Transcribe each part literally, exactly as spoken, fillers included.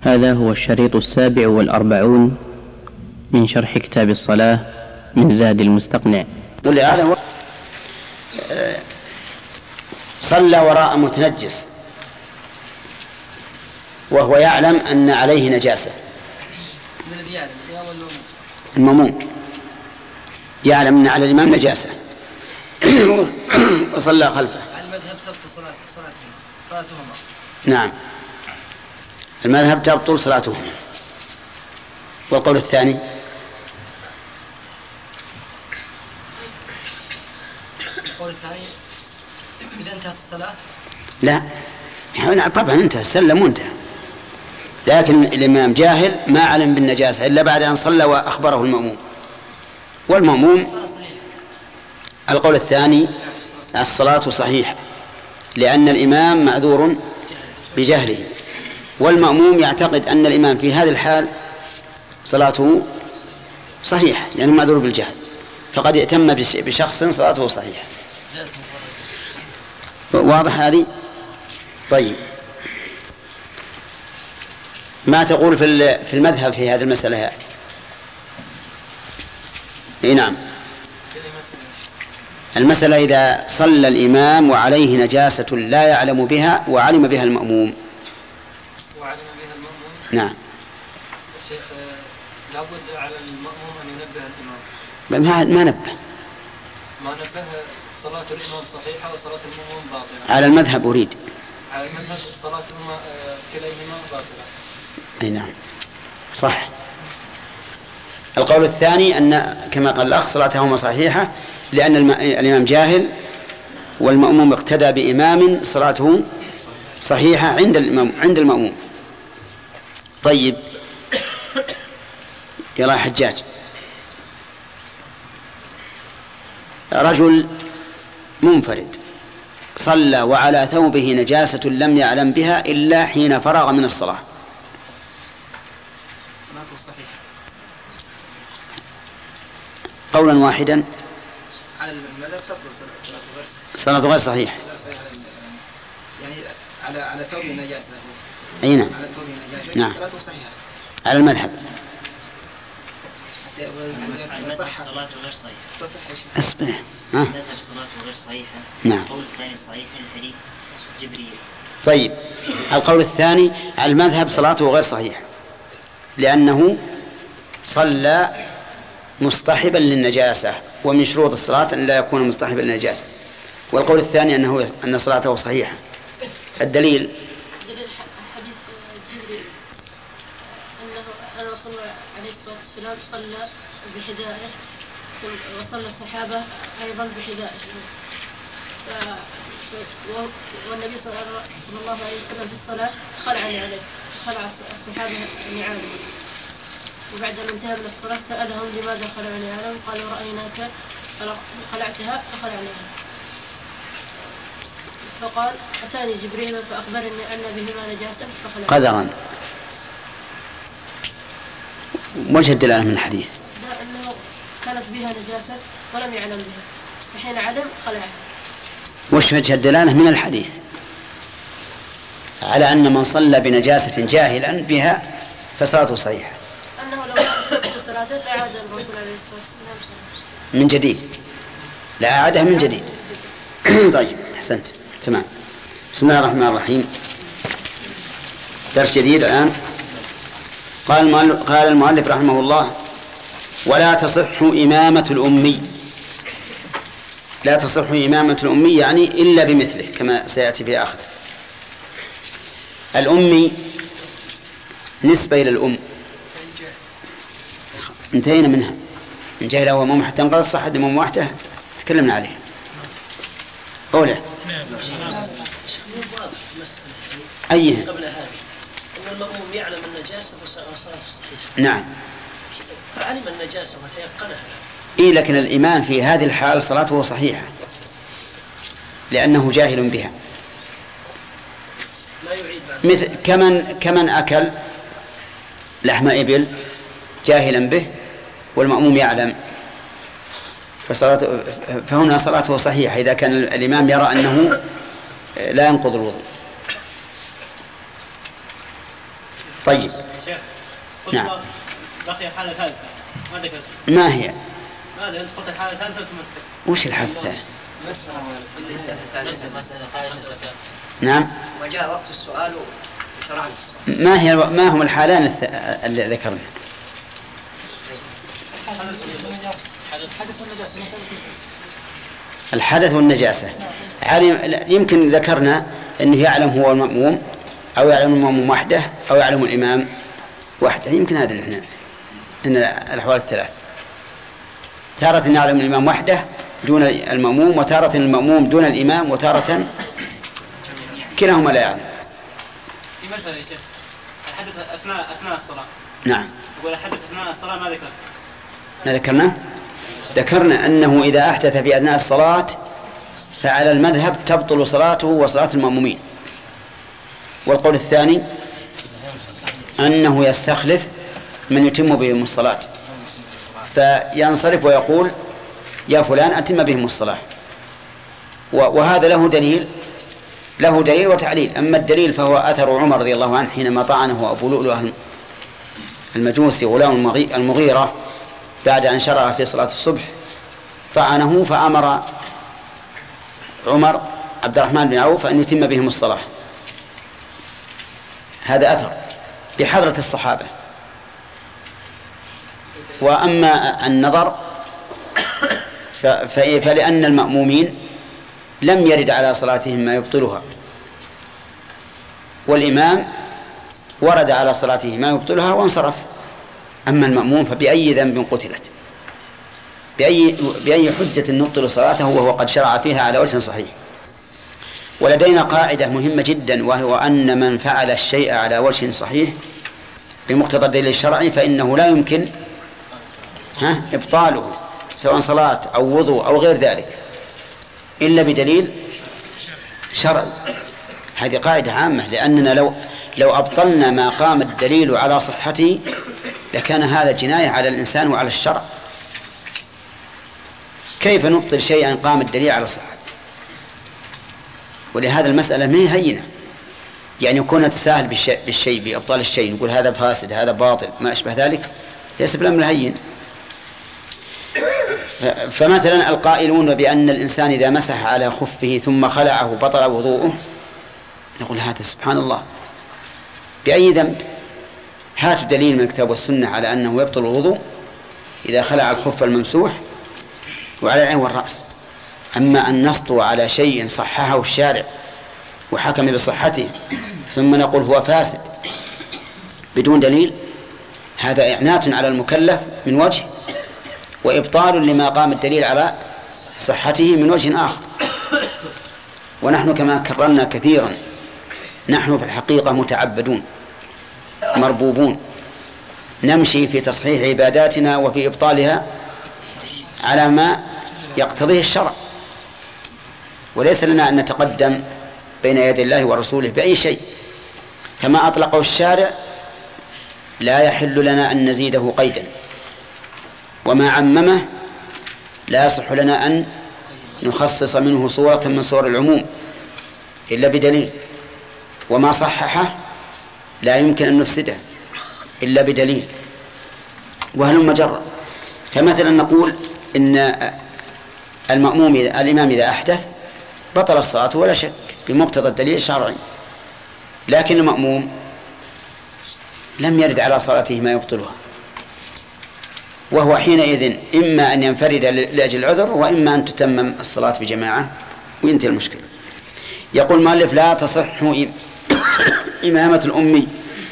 هذا هو الشريط السابع والأربعون من شرح كتاب الصلاة من زاد المستقنع. صلى وراء متنجس وهو يعلم أن عليه نجاسة. المأموم يعلم أن على الإمام نجاسة وصلى خلفه. المذهب تبطل صلاتهما. نعم، المذهب تبطل صلاتهما. والقول الثاني القول الثاني إذا انتهت الصلاة لا طبعا انتهى سلم وانتهى، لكن الإمام جاهل ما علم بالنجاسة إلا بعد أن صلى وأخبره المأموم. والمأموم القول الثاني الصلاة صحيحة لأن الإمام معذور بجهله، والمأموم يعتقد أن الإمام في هذه الحال صلاته صحيحة لأنه معذور بالجهل، فقد يأتم بشخص صلاته صحيحة. واضح هذه؟ طيب، ما تقول في المذهب في هذه المسألة؟ اي نعم، المسألة إذا صلى الإمام وعليه نجاسة لا يعلم بها وعلم بها المأموم. وعلم بها المأموم نعم. شيخ لابد على المأموم أن ينبه ما الإمام. ما نبه ما نبه صلاة الإمام صحيحة وصلاة المأموم باطلة. على المذهب أريد. على المذهب صلاة كليهما باطلة. أي نعم صح. القول الثاني أن كما قال الأخ صلاتهما صحيحة لأن الإمام جاهل والمأموم اقتدى بإمام صلاته صحيحة عند الإمام عند المأموم. طيب يلا حجاج، رجل منفرد صلى وعلى ثوبه نجاسة لم يعلم بها إلا حين فرغ من الصلاة، صلاته صحيحة قولا واحدا على المذهب تبطل صلاته غير صحيحة. صلاته غير صحيحة يعني على على ثوبه نجاسة. أي نعم. على ثوبه نجاسة. نعم. صلاته صحيحة على المذهب. المذهب صلاته غير صحيحة. تصح يا شيخ. أصبر. ها. المذهب صلاته غير صحيحة. نعم. القول الثاني صحيح الحديث جبريل. طيب، القول الثاني المذهب صلاته غير صحيحة لأنه صلى مصطحبا للنجاسة، ومن شروط الصلاة أن لا يكون مصطحبا للنجاسة. والقول الثاني أنه أن صلاته صحيحة. الدليل حديث جبريل أنه أن رسول الله عليه الصلاة والسلام صلى بحذائه وصلى الصحابة أيضا بحذائه، والنبي صلى الله عليه وسلم في الصلاة خلع عليه خلع الصحابة نعاله، وبعد أن انتهى من الصلاة سألهم لماذا خلعوا نعالهم؟ قالوا رأيناك خلعتها فخلعناها. فقال أتاني جبريل فأخبرني أن بهما نجاسة فخلعت. قدرا. وجه الدلالة من الحديث؟ أنه كانت بها نجاسة ولم يعلم بها، فحين علم خلعها. وش وجه الدلالة من الحديث على أن من صلى بنجاسة جاهلا بها فصلاته صحيحة؟ أنه لو أعاد صلاته لعاد الرسول عليه الصلاة والسلام صلاته من جديد، لا أعادها من جديد. طيب أحسنت، تمام. بسم الله الرحمن الرحيم. درس جديد الآن. قال قال المؤلف رحمه الله: ولا تصح إمامة الأمي. لا تصح إمامة الأمي يعني إلا بمثله كما سيأتي في آخر. الأمي نسبة إلى الأم، انتهينا منها. إن جهل هو أمام حتى انقضت صحة أمام واحدة تكلمنا عليها. أولى أيه قبل هذه أن المأموم يعلم النجاسة وصلاته صحيحة. نعم، علم النجاسة وتيقنها. إيه، لكن الإمام في هذه الحال صلاته صحيحة لأنه جاهل بها. ما يعيد بعد. مثل كمن كمن أكل لحم إبل جاهلا به والمأموم يعلم، فصلاته فهنا صلاته صحيحة إذا كان الإمام يرى أنه لا ينقض الوضوء. طيب. نعم. بقي حالة ثالثة ما ذكرت. ما هي؟ ماذا أنت قلت الحالة الثالثة وتمسك؟ وش الحالة الثالثة؟ نعم. وجاء وقت السؤال وشرعنا السؤال. ما هي ما هم الحالان الث... اللي ذكرنا؟ الحدث والنجاسة. يمكن ذكرنا أنه يعلم هو المأموم أو يعلم المأموم وحده أو يعلم الإمام وحده. يمكن هذا اللي احنا إن الأحوال الثلاث، تارة يعلم الإمام وحده دون المأموم، وتارة المأموم دون الإمام، وتارة كلاهما لا يعلم. في مسألة يا شيخ، الحدث أثناء أثناء الصلاة. نعم. يقول الحدث أثناء الصلاة ما ذكر. ما ذكرنا؟ ذكرنا أنه إذا أحدث في أثناء الصلاة فعلى المذهب تبطل صلاته وصلاة المأمومين. والقول الثاني أنه يستخلف من يتم بهم الصلاة، فينصرف ويقول يا فلان أتم بهم الصلاة. وهذا له دليل له دليل وتعليل. أما الدليل فهو أثر عمر رضي الله عنه حينما طعنه أبو لؤلؤ المجوسي غلام المغيرة بعد أن شرع في صلاة الصبح، طعنه فأمر عمر عبد الرحمن بن عوف أن يتم بهم الصلاة. هذا أثر بحضرة الصحابة. وأما النظر فلأن المأمومين لم يرد على صلاتهم ما يبطلها، والإمام ورد على صلاته ما يبطلها وانصرف. أما المأموم فبأي ذنب قتلت، بأي, بأي حجة نبطل صلاته وهو قد شرع فيها على وجه صحيح. ولدينا قاعدة مهمة جدا، وهو أن من فعل الشيء على وجه صحيح بمقتضى الدليل الشرعي فإنه لا يمكن ها إبطاله، سواء صلاة أو وضوء أو غير ذلك، إلا بدليل شرعي. هذه قاعدة عامة، لأننا لو لو أبطلنا ما قام الدليل على صحته لكان هذا جناية على الإنسان وعلى الشرع. كيف نبطل شيئا قام الدليل على صحته؟ ولهذا المسألة ما هي هينة، يعني يكون تساهل بالشيء بإبطال الشيء، نقول هذا فاسد هذا باطل ما أشبه ذلك، ليس بالأمر هين. فمثلا القائلون بأن الإنسان إذا مسح على خفه ثم خلعه بطل وضوءه، نقول هذا سبحان الله بأي ذنب؟ هاتوا دليل من الكتاب والسنة على أنه يبطل الوضوء إذا خلع الخف الممسوح وعلى العين والرأس. أما أن نسطو على شيء صححه الشارع وحكم بصحته ثم نقول هو فاسد بدون دليل، هذا إعنات على المكلف من وجه، وإبطال لما قام الدليل على صحته من وجه آخر. ونحن كما كررنا كثيرا نحن في الحقيقة متعبدون مربوبون، نمشي في تصحيح عباداتنا وفي إبطالها على ما يقتضيه الشرع، وليس لنا أن نتقدم بين يدي الله ورسوله بأي شيء. كما أطلقه الشارع لا يحل لنا أن نزيده قيدا، وما عممه لا يصح لنا أن نخصص منه صورة من صور العموم إلا بدليل، وما صححه لا يمكن أن نفسده إلا بدليل. وهل مجرد؟ فمثلا نقول إن المأموم الإمام إذا أحدث بطل الصلاة ولا شك بمقتضى الدليل الشرعي، لكن المأموم لم يرد على صلاته ما يبطلها، وهو حينئذ إما أن ينفرد لأجل العذر وإما أن تتمم الصلاة بجماعة وينتهي المشكلة. يقول مؤلف لا تصح إمامة الأمي.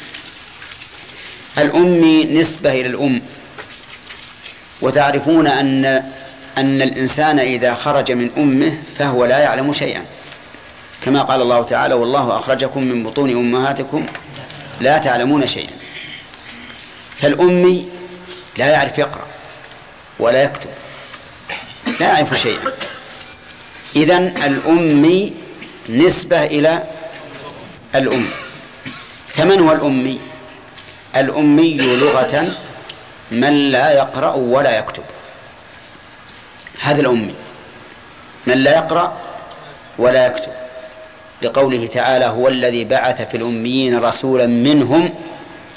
الأمي نسبة إلى الأم، وتعرفون أن أن الإنسان إذا خرج من أمه فهو لا يعلم شيئا، كما قال الله تعالى والله أخرجكم من بطون أمهاتكم لا تعلمون شيئا. فالأمي لا يعرف يقرأ ولا يكتب، لا يعرف شيئا. إذن الأمي نسبة إلى الأم. فمن هو الأمي؟ الأمي لغة من لا يقرأ ولا يكتب، هذا الأمي من لا يقرأ ولا يكتب، لقوله تعالى هو الذي بعث في الأميين رسولا منهم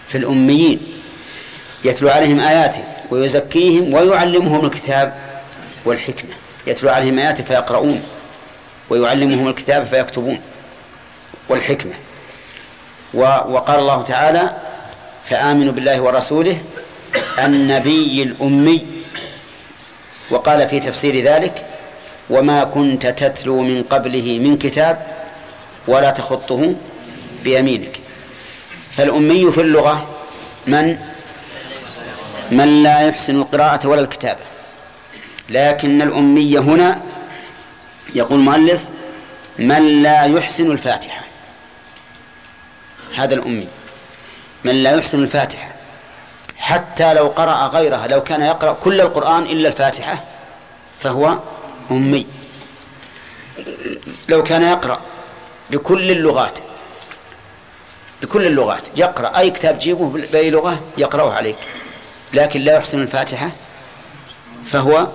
في الأميين يتلو عليهم آياته ويزكيهم ويعلمهم الكتاب والحكمة. يتلو عليهم آياته فيقرؤون ويعلمهم الكتاب فيكتبون والحكمة. وقال الله تعالى فآمنوا بالله ورسوله النبي الأمي. وقال في تفسير ذلك وما كنت تتلو من قبله من كتاب ولا تخطه بيمينك. فالأمي في اللغة من من لا يحسن القراءة ولا الكتابة، لكن الأمي هنا يقول المؤلف من لا يحسن الفاتحة. هذا الأمي من لا يحسن الفاتحة، حتى لو قرأ غيرها، لو كان يقرأ كل القرآن إلا الفاتحة فهو أمي. لو كان يقرأ بكل اللغات بكل اللغات يقرأ أي كتاب جيبه بأي لغة يقرأه عليك، لكن لا يحسن الفاتحة فهو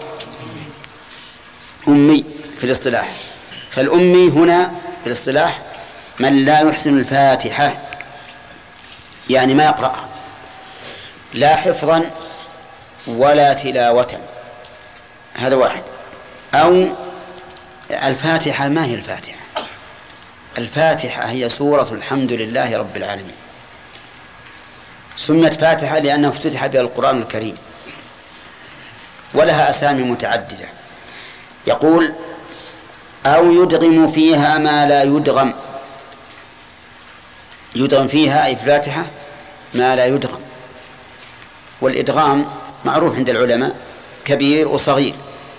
أمي في الاصطلاح. فالأمي هنا في الاصطلاح من لا يحسن الفاتحة، يعني ما يقرأها لا حفظا ولا تلاوة. هذا واحد. أو الفاتحة ما هي الفاتحة؟ الفاتحة هي سورة الحمد لله رب العالمين. سميت فاتحة لأنه افتتح بها القرآن الكريم، ولها أسامي متعددة. يقول أو يدغم فيها ما لا يدغم. يدغم فيها أي في الفاتحة ما لا يدغم. والإدغام معروف عند العلماء كبير وصغير،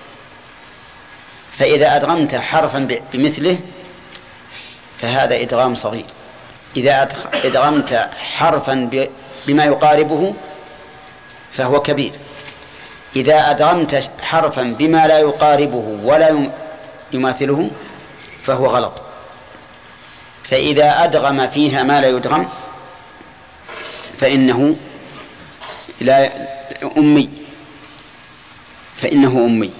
فإذا أدغمت حرفا بمثله فهذا إدغام صغير، إذا أدغمت حرفا بما يقاربه فهو كبير، إذا أدغمت حرفا بما لا يقاربه ولا يماثله فهو غلط. فإذا أدغم فيها ما لا يدغم فإنه لا أمي فإنه أمي.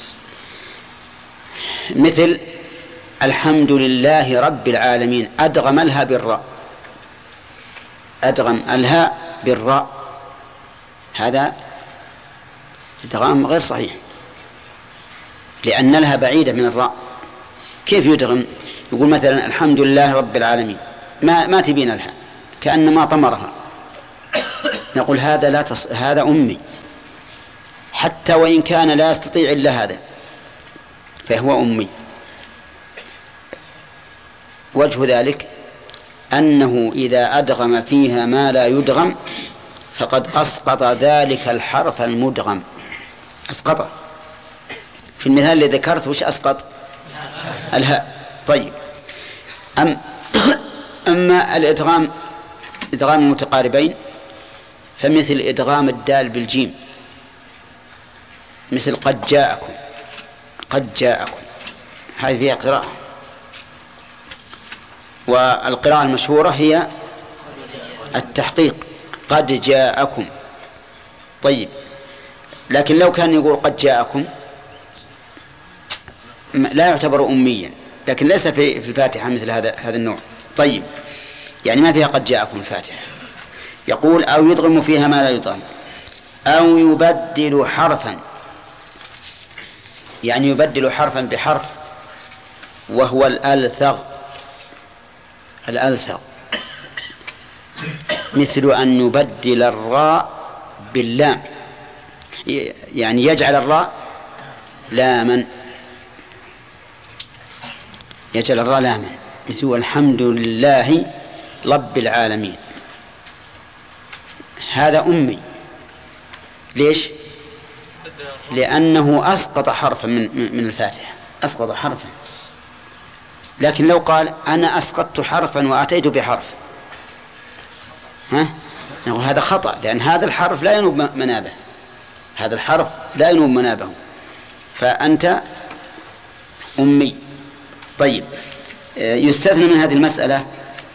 مثل الحمد لله رب العالمين، أدغم الها بالراء، أدغم الها بالراء، هذا إدغام غير صحيح لأن لها بعيدة من الراء. كيف يدغم؟ يقول مثلا الحمد لله رب العالمين ما ما تبين لها، كأنما طمرها. نقول هذا لا تص... هذا أمي، حتى وإن كان لا يستطيع إلا هذا فهو أمي. وجه ذلك أنه إذا أدغم فيها ما لا يدغم فقد أسقط ذلك الحرف المدغم، أسقطه. في المثال الذي ذكرت وش أسقط؟ الهاء. طيب، أم أما الإدغام إدغام المتقاربين فمثل إدغام الدال بالجيم، مثل قد جاءكم، قد جاءكم، هذه فيها قراءة، والقراءة المشهورة هي التحقيق قد جاءكم. طيب، لكن لو كان يقول قد جاءكم لا يعتبر أميا، لكن ليس في الفاتحة مثل هذا هذا النوع. طيب، يعني ما فيها قد جاءكم الفاتحة. يقول أو يدغم فيها ما لا يدغم، أو يبدل حرفا، يعني يبدل حرفا بحرف، وهو الألثغ. الألثغ مثل أن يبدل الراء باللام، يعني يجعل الراء لاما، يجعل الراء لاما، مثل الحمد لله رب العالمين. هذا أمي. ليش؟ لأنه أسقط حرفا من من الفاتحة، أسقط حرفا. لكن لو قال أنا أسقطت حرفا وأتيت بحرف، ها؟ نقول هذا خطأ، لأن هذا الحرف لا ينوب منابه، هذا الحرف لا ينوب منابه، فأنت أمي. طيب، يستثنى من هذه المسألة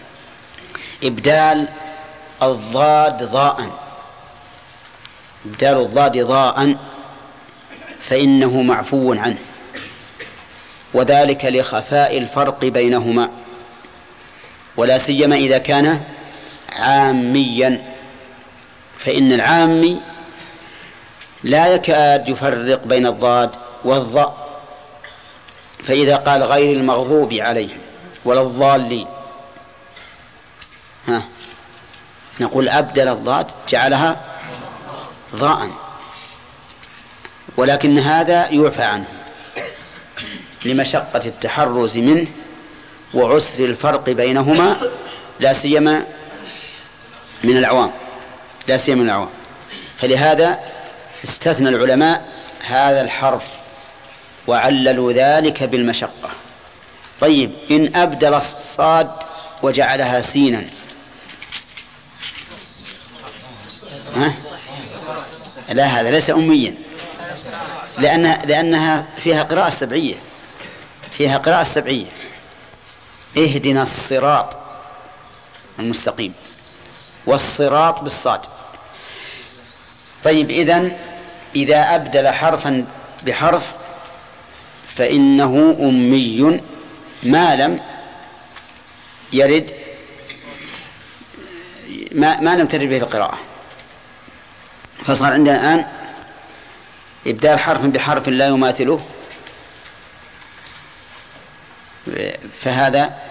إبدال الضاد ضاء، إبدال الضاد ضاء فإنه معفو عنه، وذلك لخفاء الفرق بينهما، ولا سيما إذا كان عاميا فإن العامي لا يكاد يفرق بين الضاد والظاء، فإذا قال غير المغضوب عليهم ولا الضالين ها نقول أبدل الضاد جعلها ضاء، ولكن هذا يعفى عنه لمشقة التحرز منه وعسر الفرق بينهما، لا سيما من العوام لا سيما من العوام فلهذا استثنى العلماء هذا الحرف وعللوا ذلك بالمشقة. طيب إن أبدل الصاد وجعلها سينا ها؟ لا، هذا ليس أميا، لأنها, لأنها فيها قراءة سبعية فيها قراءة سبعية اهدنا الصراط المستقيم، والصراط بالصاد. طيب إذن إذا أبدل حرفا بحرف فإنه أمي ما لم يرد ما, ما لم ترد به القراءة. فصار عندنا الآن إبدال حرف بحرف لا يماثله، فهذا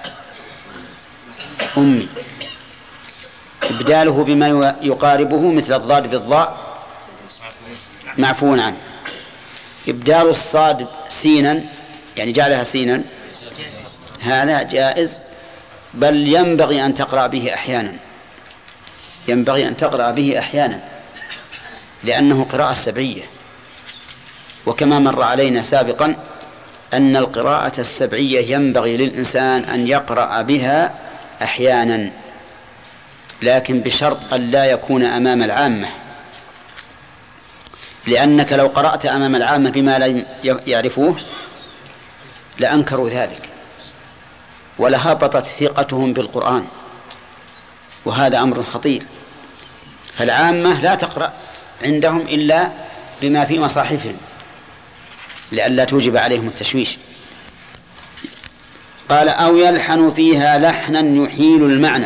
أمي. إبداله بما يقاربه مثل الضاد بالضاء معفو عنه. إبدال الصاد سينا يعني جعلها سينا هذا جائز، بل ينبغي أن تقرأ به أحيانا ينبغي أن تقرأ به أحيانا لأنه قراءة سبعية. وكما مر علينا سابقا أن القراءة السبعية ينبغي للإنسان أن يقرأ بها أحيانا، لكن بشرط أن لا يكون أمام العامة، لأنك لو قرأت أمام العامة بما لا يعرفوه لأنكروا ذلك ولهبطت ثقتهم بالقرآن، وهذا أمر خطير. فالعامة لا تقرأ عندهم إلا بما في مصاحفهم لئلا توجب عليهم التشويش. قال أو يلحن فيها لحنا يحيل المعنى،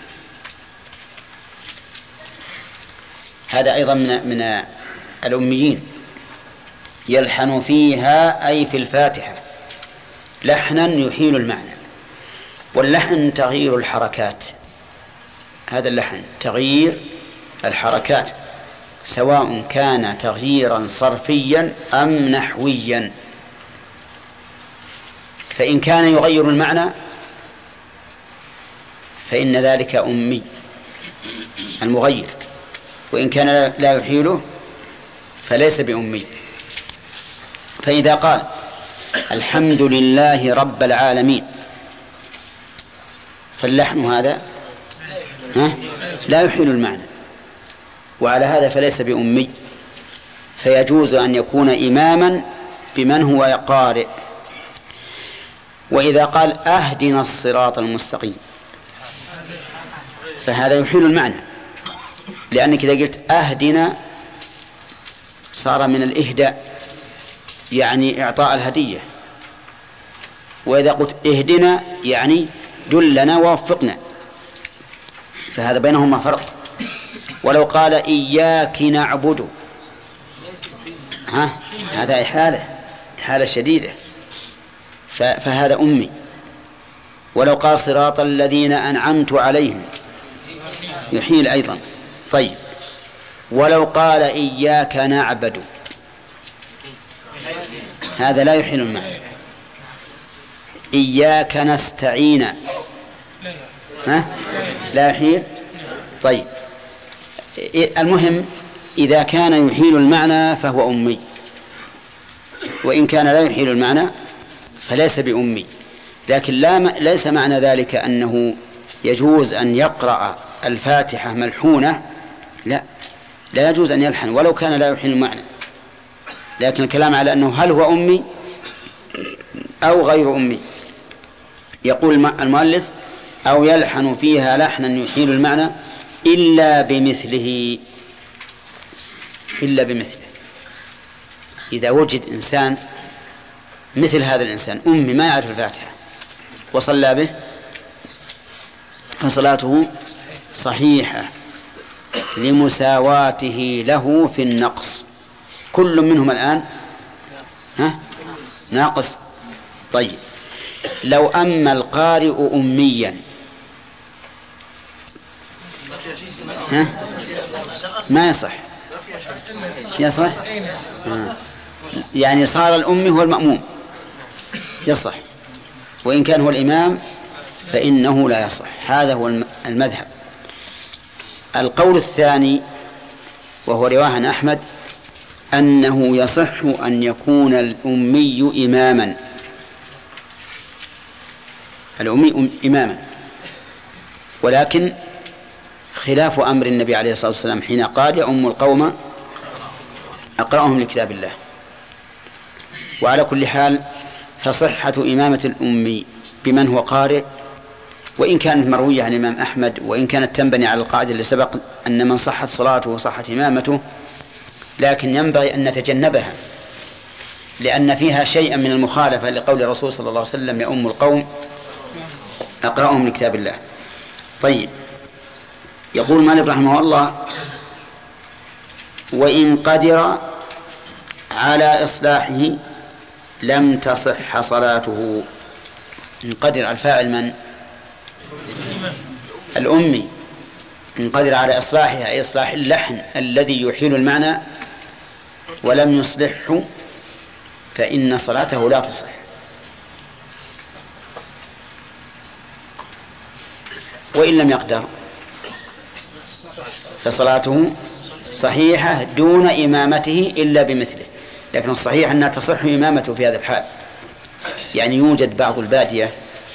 هذا أيضا من, من الأميين. يلحن فيها أي في الفاتحة لحنا يحيل المعنى، واللحن تغيير الحركات، هذا اللحن تغيير الحركات سواء كان تغييرا صرفيا أم نحويا. فإن كان يغير المعنى فإن ذلك أمي المغير، وإن كان لا يحيله فليس بأمي. فإذا قال الحمد لله رب العالمين فاللحن هذا ها لا يحيل المعنى، وعلى هذا فليس بأمي، فيجوز أن يكون إماما بمن هو قارئ. وإذا قال أهدنا الصراط المستقيم فهذا يحيل المعنى، لأنك إذا قلت أهدنا صار من الإهداء يعني إعطاء الهدية، وإذا قلت اهدنا يعني دلنا ووفقنا، فهذا بينهما فرق. ولو قال إياك نعبد ها هذا إحالة إحالة شديدة، فهذا أمي. ولو قال صراط الذين أنعمت عليهم يحيل أيضا. طيب ولو قال إياك نعبد هذا لا يحيل المعنى. إياك نستعين ها لا يحيل. طيب المهم إذا كان يحيل المعنى فهو أمي، وإن كان لا يحيل المعنى فليس بأمي. لكن لا م... ليس معنى ذلك أنه يجوز أن يقرأ الفاتحة ملحونة، لا لا يجوز أن يلحن ولو كان لا يحيل المعنى، لكن الكلام على أنه هل هو أمي أو غير أمي. يقول المؤلف أو يلحن فيها لحنا يحيل المعنى إلا بمثله إلا بمثله إذا وجد إنسان مثل هذا الإنسان أمي ما يعرف الفاتحة وصلى به فصلاته صحيحة لمساواته له في النقص. كل منهم الآن ها؟ ناقص. طيب لو أما القارئ أميا ها؟ ما يصح. يصح آه. يعني صار الأمي هو المأموم يصح، وإن كان هو الإمام فإنه لا يصح. هذا هو المذهب. القول الثاني وهو رواية عن أحمد أنه يصح أن يكون الأمي إماما، الأمي إماما، ولكن خلاف أمر النبي عليه الصلاة والسلام حين قال يؤم القوم أقرأهم لكتاب الله. وعلى كل حال فصحة إمامة الأمي بمن هو قارئ، وإن كانت مروية عن الإمام أحمد، وإن كانت تنبني على القاعدة اللي سبق أن من صحت صلاته وصحت إمامته، لكن ينبغي أن نتجنبها لأن فيها شيئا من المخالفة لقول الرسول صلى الله عليه وسلم يؤم القوم أقرأهم لكتاب الله. طيب يقول مالك رحمه الله وإن قدر على إصلاحه لم تصح صلاته. إن قدر الفاعل من؟ الأمي. إن قدر على إصلاحها أي إصلاح اللحن الذي يحيل المعنى ولم يصلحه فإن صلاته لا تصح. وإن لم يقدر فصلاته صحيحة دون إمامته إلا بمثله. لكن الصحيح أنها تصح إمامته في هذا الحال. يعني يوجد بعض البادية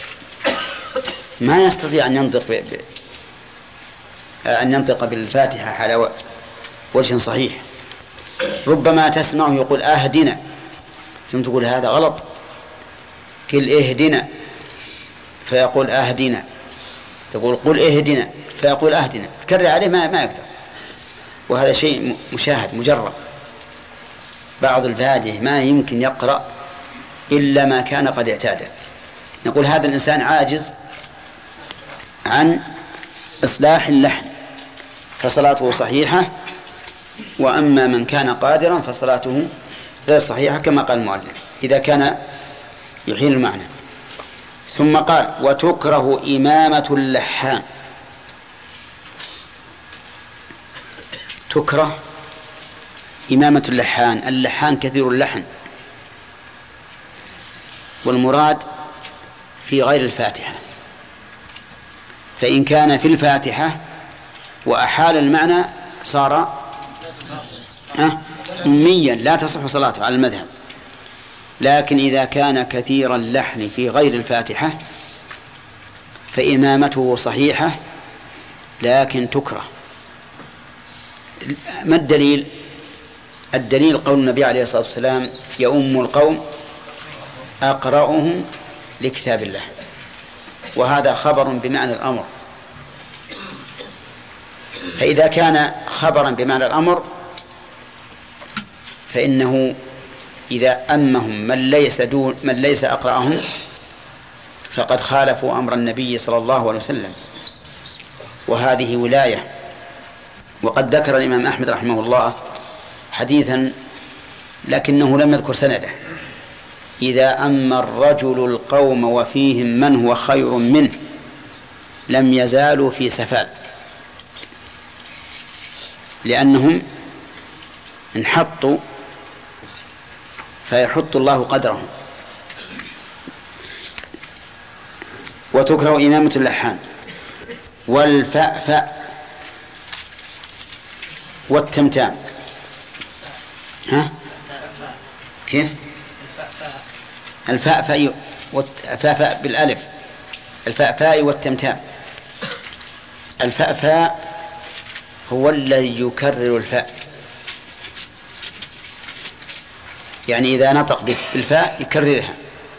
ما يستطيع أن ينطق ب... ب... أن ينطق بالفاتحة على وجه صحيح، ربما تسمعه يقول أهدنا، ثم تقول هذا غلط، كل اهدنا فيقول أهدنا، تقول قل اهدنا فيقول أهدنا، تكرر عليه ما, ما يقدر. وهذا شيء مشاهد مجرب. بعض البادية ما يمكن يقرأ إلا ما كان قد اعتاده. نقول هذا الإنسان عاجز عن إصلاح اللحن فصلاته صحيحة، وأما من كان قادرا فصلاته غير صحيحة كما قال المؤلف إذا كان يحيل المعنى. ثم قال وتكره إمامة اللحان. تكره إمامة اللحان. اللحان كثير اللحن، والمراد في غير الفاتحة. فإن كان في الفاتحة وأحال المعنى صار أميا لا تصح صلاته على المذهب. لكن إذا كان كثير اللحن في غير الفاتحة فإمامته صحيحة لكن تكره. ما الدليل؟ الدليل قول النبي عليه الصلاة والسلام يؤم القوم أقرأهم لكتاب الله، وهذا خبر بمعنى الأمر. فإذا كان خبرا بمعنى الأمر فإنه إذا أمهم من ليس دون من ليس أقرأهم فقد خالفوا أمر النبي صلى الله عليه وسلم، وهذه ولاية. وقد ذكر الإمام أحمد رحمه الله حديثا لكنه لم يذكر سنده: إذا أما الرجل القوم وفيهم من هو خير منه لم يزالوا في سفال، لأنهم انحطوا فيحط الله قدرهم. وتكره إمامة اللحان والفأفأ والتمتام. ها كيف؟ الفأفأ والفأفأ بالألف، الفأفاء والتمتام. الفأفاء هو الذي يكرر الفاء، يعني إذا نطق بالفاء يكررها،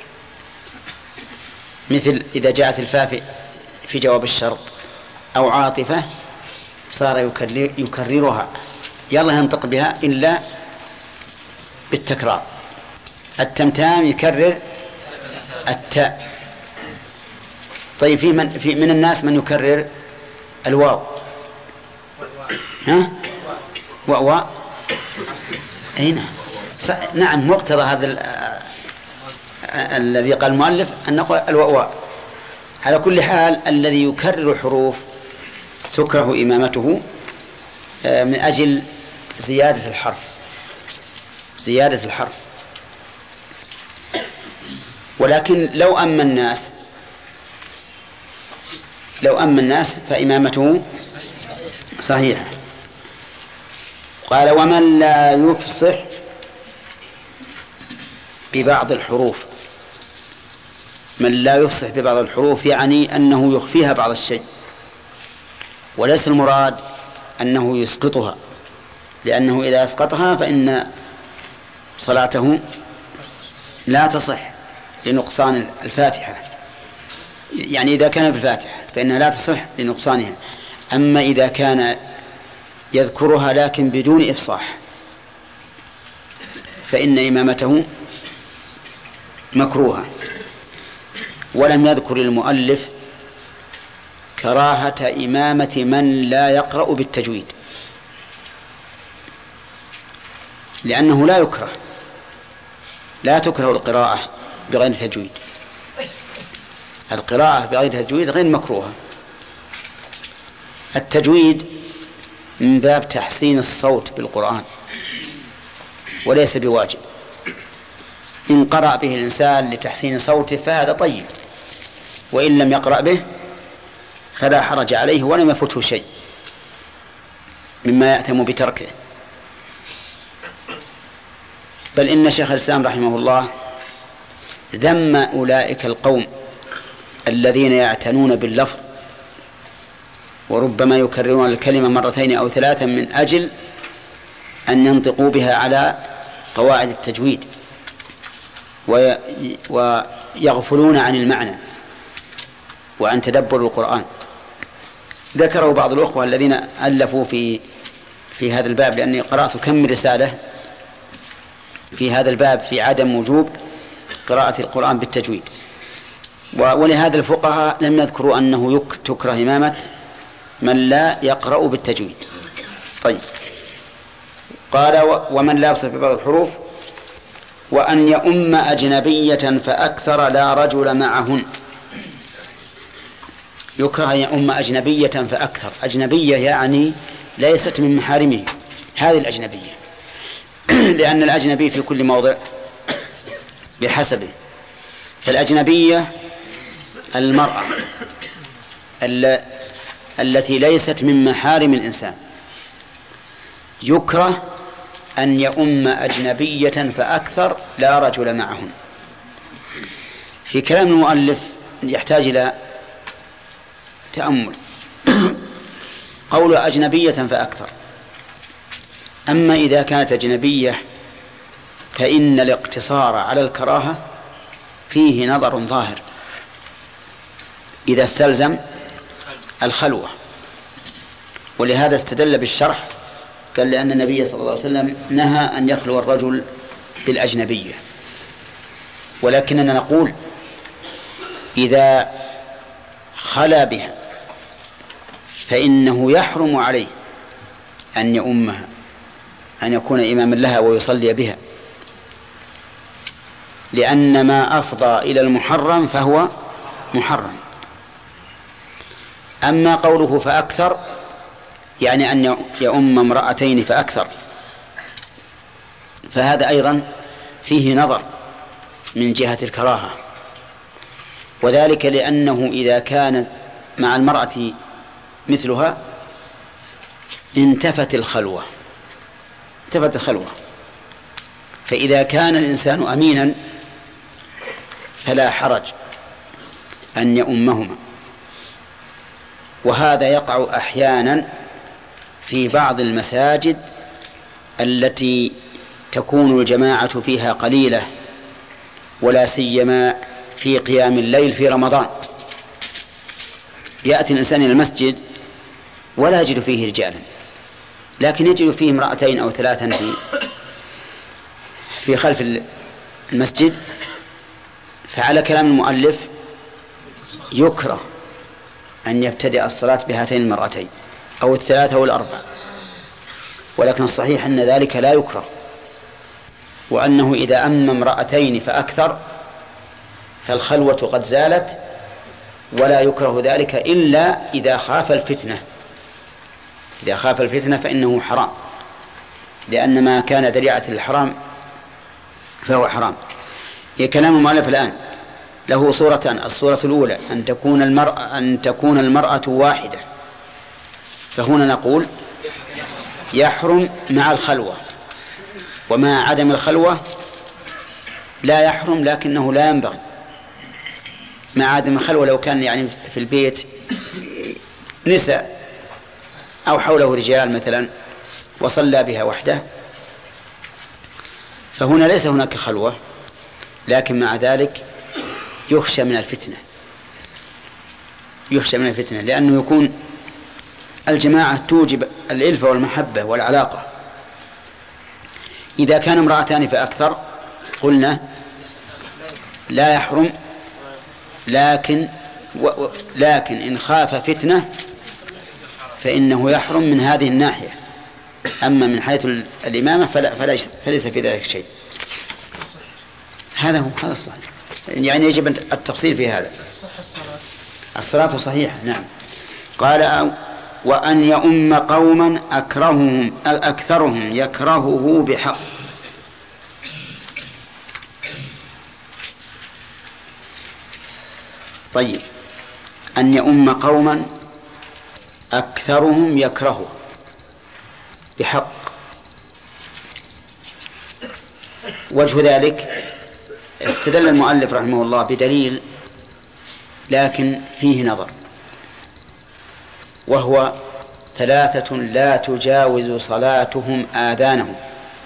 مثل إذا جاءت الفاء في جواب الشرط أو عاطفة صار يكرر يكررها، يلا ينطق بها إلا بالتكرار. التمتام يكرر التاء. طيب في من في من الناس من يكرر الواو ها وأواء أين نعم مقتضى هذا الذي قال المؤلف أن نقول الوأواء. على كل حال الذي يكرر حروف تكره إمامته من أجل زيادة الحرف زيادة الحرف ولكن لو أما الناس لو أما الناس فإمامته صحيحة. قال ومن لا يفصح ببعض الحروف. من لا يفصح ببعض الحروف يعني أنه يخفيها بعض الشيء وليس المراد أنه يسقطها، لأنه إذا أسقطها فإن صلاته لا تصح لنقصان الفاتحة، يعني إذا كان بالفاتحة فإنها لا تصح لنقصانها. أما إذا كان يذكرها لكن بدون إفصاح فإن إمامته مكروهة. ولم يذكر المؤلف كراهة إمامة من لا يقرأ بالتجويد، لأنه لا يكره لا تكره القراءة بغير تجويد. القراءة بغير تجويد غير مكروهة. التجويد من باب تحسين الصوت بالقرآن وليس بواجب. إن قرأ به الإنسان لتحسين صوته فهذا طيب، وإن لم يقرأ به فلا حرج عليه ولم يفته شيء مما يأثم بتركه. بل إن شيخ الإسلام رحمه الله ذم أولئك القوم الذين يعتنون باللفظ وربما يكررون الكلمة مرتين أو ثلاثا من أجل أن ينطقوا بها على قواعد التجويد ويغفلون عن المعنى وعن تدبر القرآن. ذكروا بعض الأخوة الذين ألفوا في في هذا الباب، لأني قرأت كم رسالة في هذا الباب في عدم وجوب قراءة القرآن بالتجويد. ولهذا الفقهاء لم يذكروا أنه تكره إمامة من لا يقرأ بالتجويد. طيب قال ومن لا يفصح ببعض الحروف وأن يؤم أجنبية فأكثر لا رجل معهن. يكره أن يؤم أجنبية فأكثر. أجنبية يعني ليست من محارمه، هذه الأجنبية، لأن الأجنبي في كل موضع بحسبه. فالأجنبية المرأة التي ليست من محارم الإنسان. يكره أن يؤم أجنبية فأكثر لا رجل معهن. في كلام المؤلف يحتاج إلى تأمل. قول أجنبية فأكثر، أما إذا كانت أجنبية فإن الاقتصار على الكراهة فيه نظر ظاهر إذا استلزم الخلوة. ولهذا استدل بالشرح، قال لأن النبي صلى الله عليه وسلم نهى أن يخلو الرجل بالأجنبية. ولكننا نقول إذا خلا بها فإنه يحرم عليه أن يؤمها، أن يكون إماما لها ويصلي بها، لأن ما أفضى إلى المحرم فهو محرم. أما قوله فأكثر يعني أن يؤم امرأتين فأكثر، فهذا أيضا فيه نظر من جهة الكراهة، وذلك لأنه إذا كانت مع المرأة مثلها انتفت الخلوة انتفت الخلوة فإذا كان الإنسان أمينا فلا حرج أن يؤمهما. وهذا يقع أحيانا في بعض المساجد التي تكون الجماعة فيها قليلة، ولا سيما في قيام الليل في رمضان. يأتي الإنسان إلى المسجد ولا يجد فيه رجالا، لكن يجد فيه امرأتين أو ثلاثا في في خلف المسجد. فعلى كلام المؤلف يكره أن يبتدئ الصلاة بهاتين المرأتين أو الثلاثة أو الأربع، ولكن الصحيح أن ذلك لا يكره، وأنه إذا أم امرأتين فأكثر فالخلوة قد زالت، ولا يكره ذلك إلا إذا خاف الفتنة. إذا خاف الفتنة فإنه حرام، لأن ما كان ذريعة الحرام فهو حرام. كلام المؤلف الآن له صورتان: الصورة الأولى أن تكون المرأة أن تكون المرأة واحدة، فهنا نقول يحرم مع الخلوة، ومع عدم الخلوة لا يحرم لكنه لا ينبغي. مع عدم الخلوة لو كان يعني في البيت نساء أو حوله رجال مثلا وصلى بها وحده فهنا ليس هناك خلوة، لكن مع ذلك يخشى من الفتنة يخشى من الفتنة لأنه يكون الجماعة توجب الألفة والمحبة والعلاقة. إذا كان امرأتان فأكثر قلنا لا يحرم، لكن و لكن إن خاف فتنة فإنه يحرم من هذه الناحية. أما من حيث الإمامة فلا فلا فليس في ذلك شيء. هذا هو هذا الصحيح، يعني يجب التفصيل في هذا. الصلاة صحيحة نعم. قال وأن يؤم قوما أكرههم أكثرهم يكرهه بحق. طيب، أن يؤم قوما أكثرهم يكرهه بحق، وجه ذلك استدل المؤلف رحمه الله بدليل لكن فيه نظر، وهو ثلاثة لا تجاوز صلاتهم آذانهم: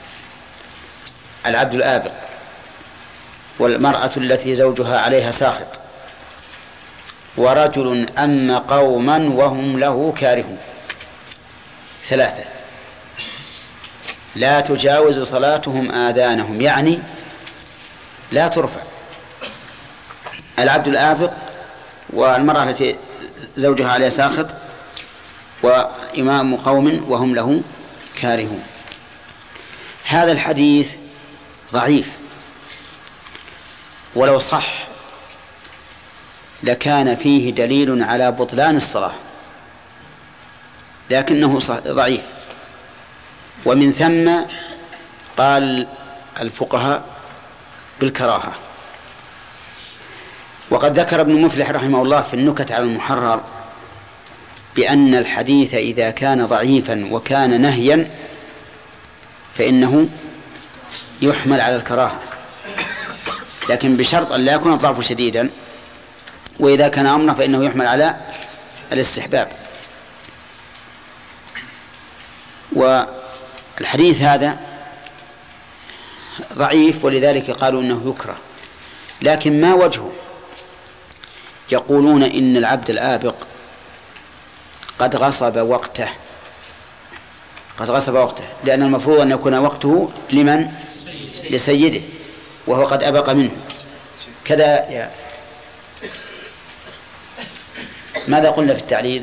العبد الآبق، والمرأة التي زوجها عليها ساخط، ورجل أم قوما وهم له كارهون. ثلاثة لا تجاوز صلاتهم آذانهم، يعني لا ترفع. العبد الآبق والمرأة التي زوجها عليها ساخط وإمام قوم وهم له كارهون. هذا الحديث ضعيف، ولو صح لكان فيه دليل على بطلان الصلاة، لكنه ضعيف، ومن ثم قال الفقهاء بالكراهة. وقد ذكر ابن مفلح رحمه الله في النكت على المحرر بأن الحديث إذا كان ضعيفا وكان نهيا فإنه يحمل على الكراهة، لكن بشرط أن لا يكون الضعف شديدا، وإذا كان أمرا فإنه يحمل على الاستحباب. والحديث هذا ضعيف ولذلك قالوا إنه يكره. لكن ما وجهه؟ يقولون إن العبد الآبق قد غصب وقته قد غصب وقته لأن المفروض أن يكون وقته لمن؟ لسيده، وهو قد أبق منه كذا. يا ماذا قلنا في التعليل؟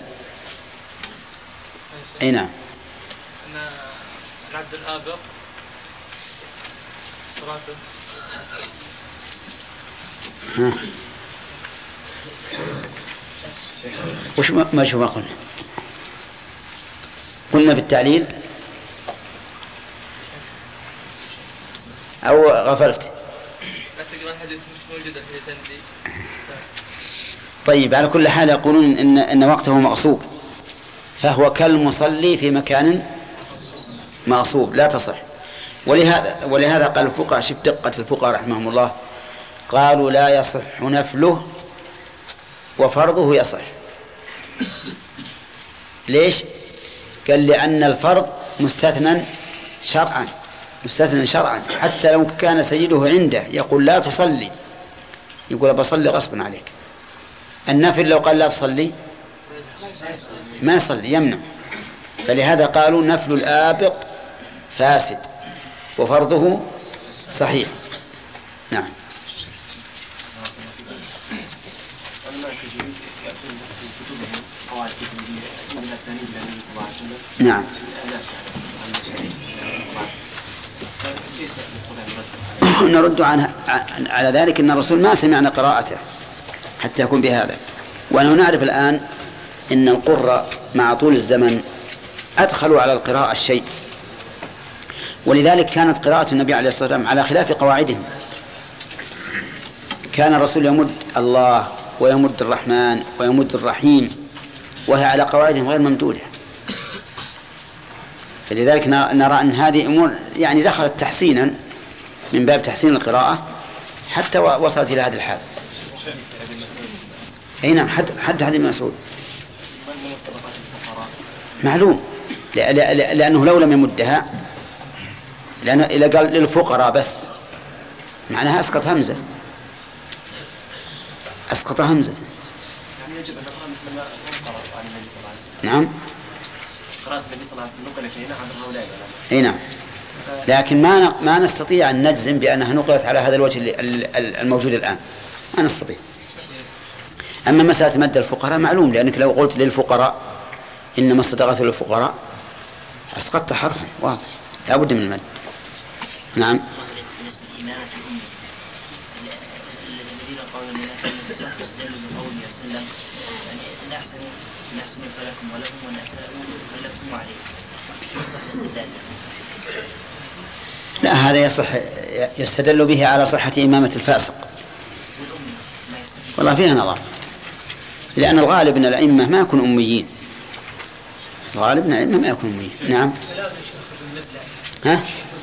أي نعم، أن العبد الآبق صلاته ها وش ما شو ما قلنا؟ قلنا في التعليل أو غفلت؟ طيب، على كل حال يقولون إن, إن وقته مغصوب، فهو كالمصلي في مكان مغصوب لا تصح. ولهذا ولهذا قال الفقهاء، شوف دقة الفقهاء رحمهم الله، قالوا لا يصح نفله وفرضه يصح. ليش؟ قال لأن الفرض مستثنى شرعا مستثنى شرعا حتى لو كان سيده عنده يقول لا تصلي، يقول بصلي غصبا عليك. النفل لو قال لا تصلي ما يصلي، يمنع. فلهذا قالوا نفل الآبق فاسد وفرضه صحيح. نعم. نعم. نرد عنها على ذلك أن الرسول ما سمعنا قراءته حتى يكون بهذا. ونحن نعرف الآن أن القراء مع طول الزمن أدخلوا على القراءة الشيء، ولذلك كانت قراءة النبي عليه الصلاة والسلام على خلاف قواعدهم. كان الرسول يمد الله ويمد الرحمن ويمد الرحيم وهي على قواعدهم غير ممدودة. فلذلك نرى أن هذه أمور يعني دخلت تحسينا من باب تحسين القراءة حتى وصلت إلى هذا الحال. أي نعم، حد حد هذه ابن مسعود معلوم، لأنه لو لم يمدها، لأنه إذا قال للفقراء بس معناها أسقط همزة، أسقط همزة. يعني يجب أن نقرأ مثل ما قرأ عن النبي صلى الله عليه وسلم. نعم، قراءة النبي صلى الله عليه وسلم نقلت إلينا عن هؤلاء. أي نعم، لكن ما ما نستطيع أن نجزم بأنها نقلت على هذا الوجه الموجود الآن، ما نستطيع. أما مسألة مد الفقراء معلوم، لأنك لو قلت للفقراء إنما الصدقات للفقراء أسقطت حرفا واضح، لا بد من المد. نعم. بالنسبة لإمامة الأمة الذين قالوا أن كلمة الصح تستدل بقوله صلى الله عليه وسلم يعني نحسن نحسن فلكم ولكم ونساء فلكم وعليكم، يصح الاستدلال؟ لا، هذا يصح يستدل به على صحة إمامة الفاسق. والله فيها نظر، لأن الغالب أن الأئمة ما يكون أميين، الغالب أن الأئمة ما يكون أميين. نعم. ها؟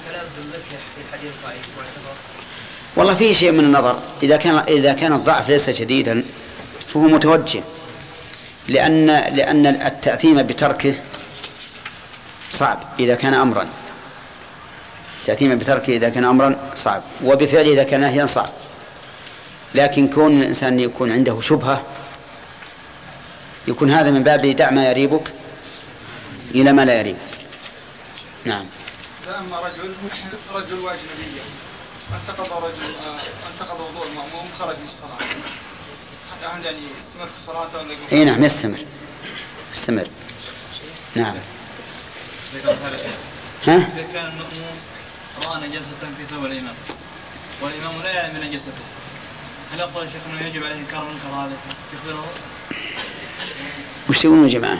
والله فيه شيء من النظر، إذا كان إذا كان الضعف ليس شديدا فهو متوجه، لأن لأن التأثيم بتركه صعب إذا كان أمرا، التأثيم بتركه إذا كان أمرا صعب، وبفعله إذا كان نهيا صعب. لكن كون الإنسان يكون عنده شبهة يكون هذا من باب دع ما يريبك إلى ما لا يريبك. نعم. أما رجل رجل واجنبية انتقض رجل انتقض وضوء المأموم خرج من الصلاة، هل يعني يستمر في صلاته ولا يقوم؟ اي نعم، يستمر يستمر. نعم. ها؟ إذا كان المأموم رأى نجاسة في ثوب الإمام والإمام لا يعلم نجاسته، هل يقول الشيخ أنه يجب عليه إنكار المنكر هذا يخبره؟ وش يقولون يا جماعة؟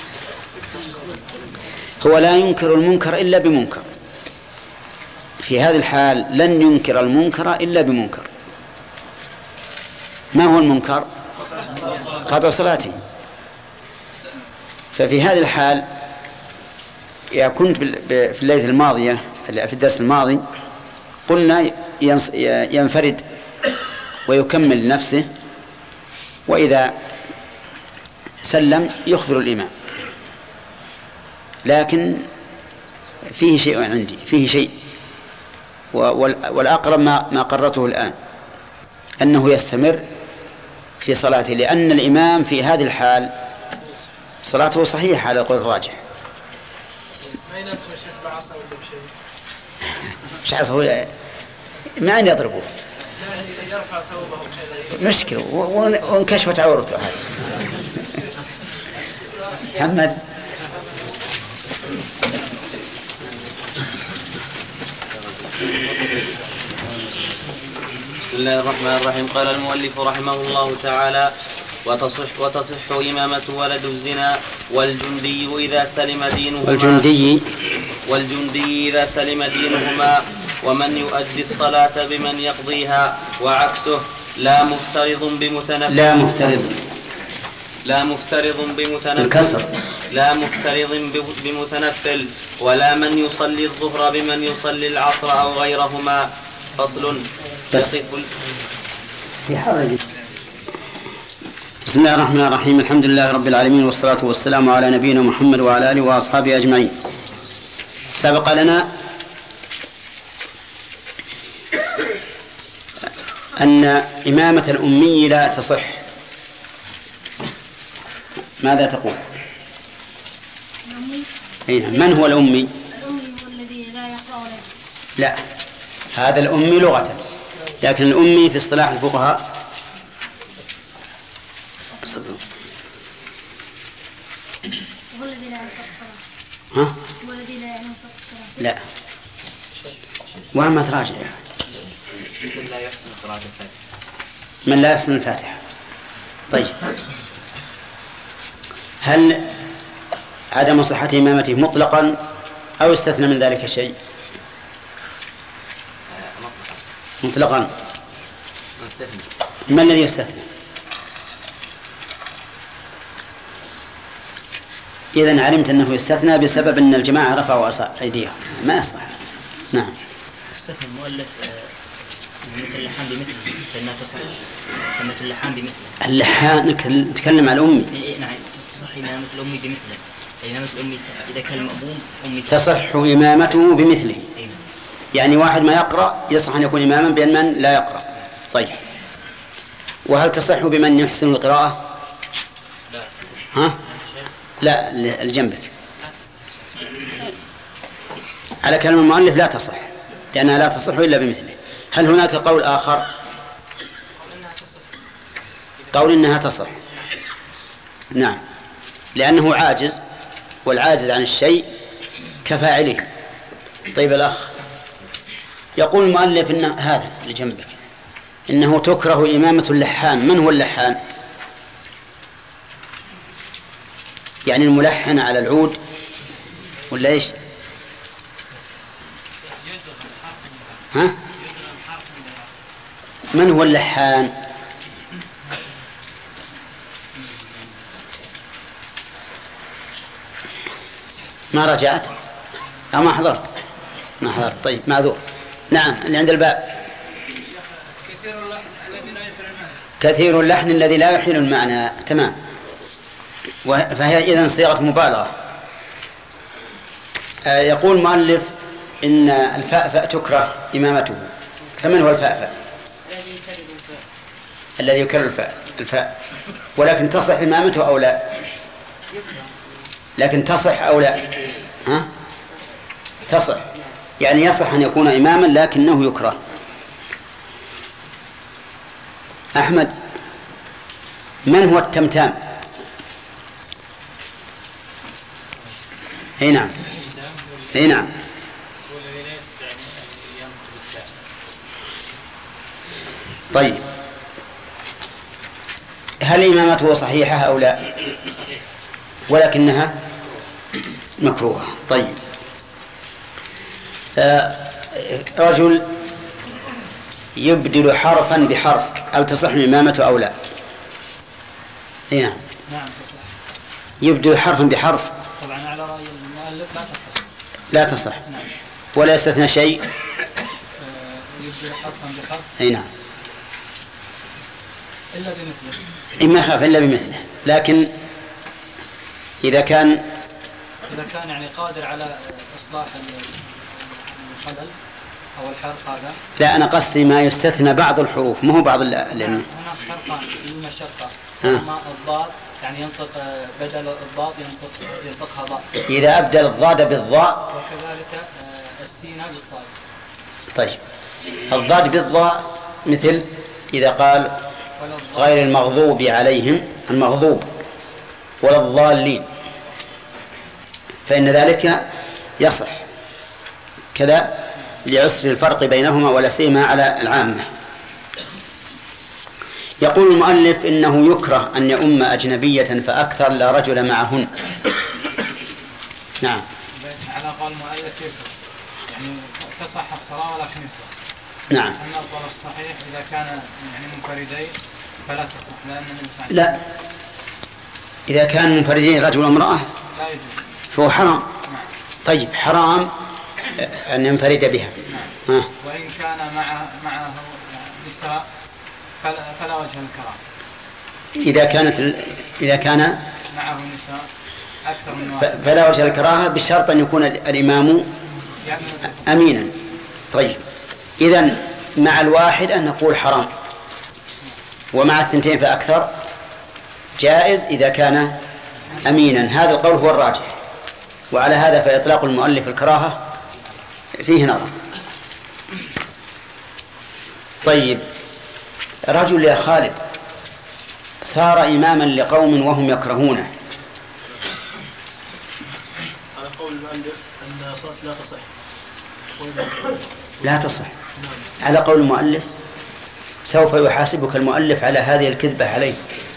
هو لا ينكر المنكر إلا بمنكر، في هذه الحال لن ينكر المنكر إلا بمنكر. ما هو المنكر؟ قطع صلاته. ففي هذه الحال يا كنت في الليلة الماضية في الدرس الماضي قلنا ينفرد ويكمل نفسه، وإذا سلم يخبر الإمام. لكن فيه شيء عندي، فيه شيء، والأقرب ما قررته الآن أنه يستمر في صلاته، لأن الإمام في هذه الحال صلاته صحيحة على القول الراجح. ما ينبغي الشيخ بعصا ولا بشيء؟ مش عصا، ما أن يضربوه، يرفع ثوبه مشكلة وانكشفت عورته هذه. محمد. بسم الله الرحمن الرحيم. قال المؤلف رحمه الله تعالى: وتصح وتصح إمامة ولد الزنا والجندي إذا سلم دينهما والجندي والجندي إذا سلم دينهما ومن يؤدي الصلاة بمن يقضيها، وعكسه لا مفترض بمتنفل لا مفترض لا مفترض بمتنفل الكسر لا مفترض بمتنفل ولا من يصلي الظهر بمن يصلي العصر أو غيرهما. فصل. بس بسم الله الرحمن الرحيم. الحمد لله رب العالمين، والصلاة والسلام على نبينا محمد وعلى آله وأصحابه أجمعين. سبق لنا أن إمامة الأمي لا تصح. ماذا تقول؟ من هو الأمي؟ الأمي هو الذي لا يقرأ ولا يكتب. لا، هذا الأمي لغة، لكن الأمي في اصطلاح الفقهاء هو الذي لا ينطق الصلاة. ها؟ هو الذي لا ينطق الصلاة. لا، وعما تراجع مثل لا يحسن قراءة الفاتحة. من لا يحسن الفاتحة. طيب، هل عدم صحة إمامته مطلقا أو استثنى من ذلك شيء؟ مطلقا. ما الذي يستثنى؟ إذن علمت أنه يستثنى بسبب أن الجماعة رفعوا أيديهم، ما يصح. نعم. استثنى المؤلف مثل اللحان بمثله فإنها تصح. مثل اللحان بمثله. اللحان نتكلم عن الأمي. نعم، تصح إمامة الأمي بمثله. إمامة الأمي إذا كان المأموم أمي تصح إمامته بمثله. يعني واحد ما يقرأ يصح أن يكون إماما بأن من لا يقرأ. طيب، وهل تصح بمن يحسن القراءة؟ لا. ها؟ لا، الجنبك. على كلام المؤلف لا تصح، لأنها لا تصح إلا بمثله. هل هناك قول آخر؟ قول إنها تصح. نعم، لأنه عاجز، والعاجز عن الشيء كفاعله. طيب الأخ يقول المؤلف إن هذا لجنبك إنه تكره إمامة اللحان. من هو اللحان؟ يعني الملحن على العود ولا إيش؟ ها؟ من هو اللحان؟ ما رجعت أو ما حضرت؟ ما حضرت. طيب معذور. نعم، اللي عند الباب. كثير اللحن الذي لا يحيل المعنى. تمام، فهي إذن صيغة مبالغة. آه يقول المؤلف إن الفأفأ تكره إمامته. فمن هو الفأفأ؟ الذي يكرر الفاء الفاء ولكن تصح إمامته أو لا؟ لكن تصح أو لا؟ ها؟ تصح، يعني يصح أن يكون إماما لكنه يكره. أحمد، من هو التمتام؟ اي نعم، اي نعم. طيب، هل إمامته صحيحة أو لا؟ ولكنها مكروهة. طيب، آه رجل يبدل حرفا بحرف، هل تصح إمامته أو لا؟ اي نعم. نعم تصح. يبدل حرفا بحرف طبعا على رأي المؤلف لا تصح. لا تصح. نعم. ولا يستثنى شيء. آه يبدل حرفا بحرف. اي نعم. إلا بمثله. إما خاف إلا بمثله، لكن إذا كان إذا كان يعني قادر على إصلاح الخلل أو الحرف هذا. لا، أنا قصدي ما يستثنى بعض الحروف، ما هو بعض الألم. هناك حرفان للمشقة. أما الضاد يعني ينطق بدل الضاد ينطق ينطقها ضاء. إذا أبدل الضاد بالضاء. وكذلك السين بالصاد. طيب، الضاد بالضاء مثل إذا قال غير المغضوب عليهم، المغضوب، ولا الضالين، فإن ذلك يصح كذا لعسر الفرق بينهما ولا سيما على العامة. يقول المؤلف إنه يكره أن يؤم أجنبية فأكثر لا رجل معهن. نعم. على قول المؤلف يكره يعني تصح الصلاة ولكن يكره. نعم. أما القول الصحيح إذا كان يعني منفردين فلا تصح، لأن النبي صلى الله عليه وسلم لا، إذا كان منفردين رجل وامرأة لا يجوز، فهو حرام. نعم. طيب، حرام أن ينفرد بها. نعم. ها. وإن كان معه معه نساء فلا, فلا وجه الكراهة. إذا كانت ال... إذا كان معه نساء أكثر من واحد فلا وجه الكراهة بشرط أن يكون الإمام أمينا. طيب، إذن مع الواحد أن نقول حرام، ومع الثنتين فأكثر جائز إذا كان أمينا. هذا القول هو الراجح، وعلى هذا فإطلاق المؤلف الكراهة فيه نظر. طيب، رجل يا خالد صار إماما لقوم وهم يكرهونه. على قول المؤلف أن صلاة لا تصح. لا تصح على قول المؤلف. سوف يحاسبك المؤلف على هذه الكذبة عليه.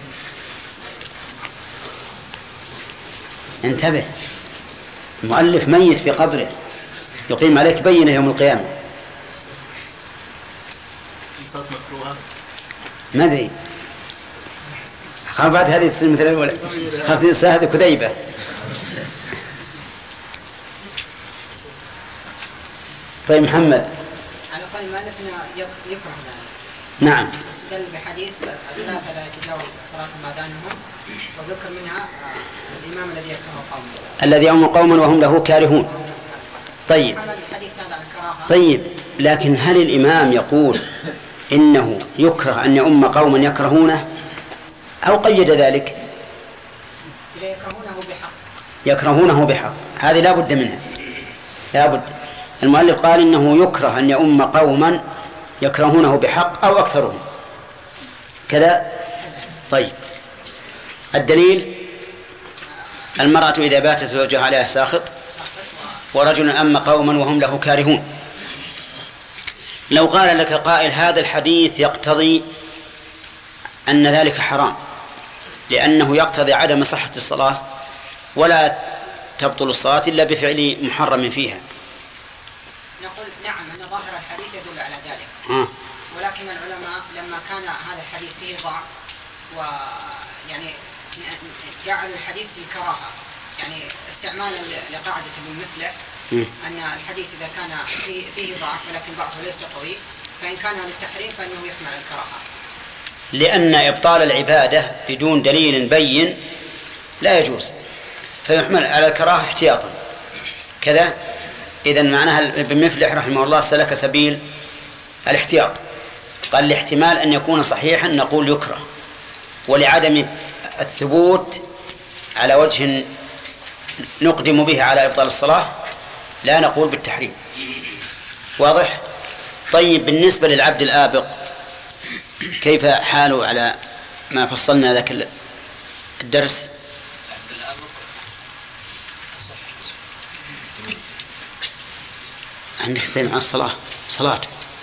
انتبه، المؤلف ميت في قبره، يقيم عليك بينة يوم القيامة. ما أدري، خاف بعد هذه تصير مثل الأولى، خاف تصير هذه كذيبة. طيب محمد. على قول المؤلف انه يكره ذلك. نعم. استدل بحديث الثلاثة لا يتجاوز صلاتهم آذانهم، وذكر منها الإمام الذي يكره قوما. الذي يؤم قوما وهم له كارهون. طيب. طيب، لكن هل الإمام يقول إنه يكره أن يؤم قوما يكرهونه أو قيد ذلك؟ إذا يكرهونه بحق. يكرهونه بحق، هذه لا بد منها، لا بد. المؤلف قال إنه يكره أن يؤم قوما يكرهونه بحق أو أكثرهم كذا. طيب، الدليل المرأة إذا باتت زوجها عليها ساخط ورجل أم قوما وهم له كارهون. لو قال لك قائل هذا الحديث يقتضي أن ذلك حرام لأنه يقتضي عدم صحة الصلاة ولا تبطل الصلاة إلا بفعل محرم فيها، نقول نعم أن ظاهر الحديث يدل على ذلك. آه. ولكن العلماء لما كان هذا الحديث فيه ضعف ويعني جعلوا الحديث للكراهة، يعني استعمالا لقاعدة ابن مفلح أن الحديث إذا كان فيه, فيه ضعف ولكن ضعفه ليس قوي فإن كان للتحريم فإنه يحمل الكراهة، لأن إبطال العبادة بدون دليل بين لا يجوز، فيحمل على الكراهة احتياطا كذا. إذن معناها ابن مفلح رحمه الله سلك سبيل الاحتياط، قال الاحتمال أن يكون صحيحا نقول يكره، ولعدم الثبوت على وجه نقدم به على إبطال الصلاة لا نقول بالتحريم. واضح؟ طيب، بالنسبة للعبد الآبق كيف حاله على ما فصلنا ذاك الدرس؟ عندك اثنين عن الصلاة صلاة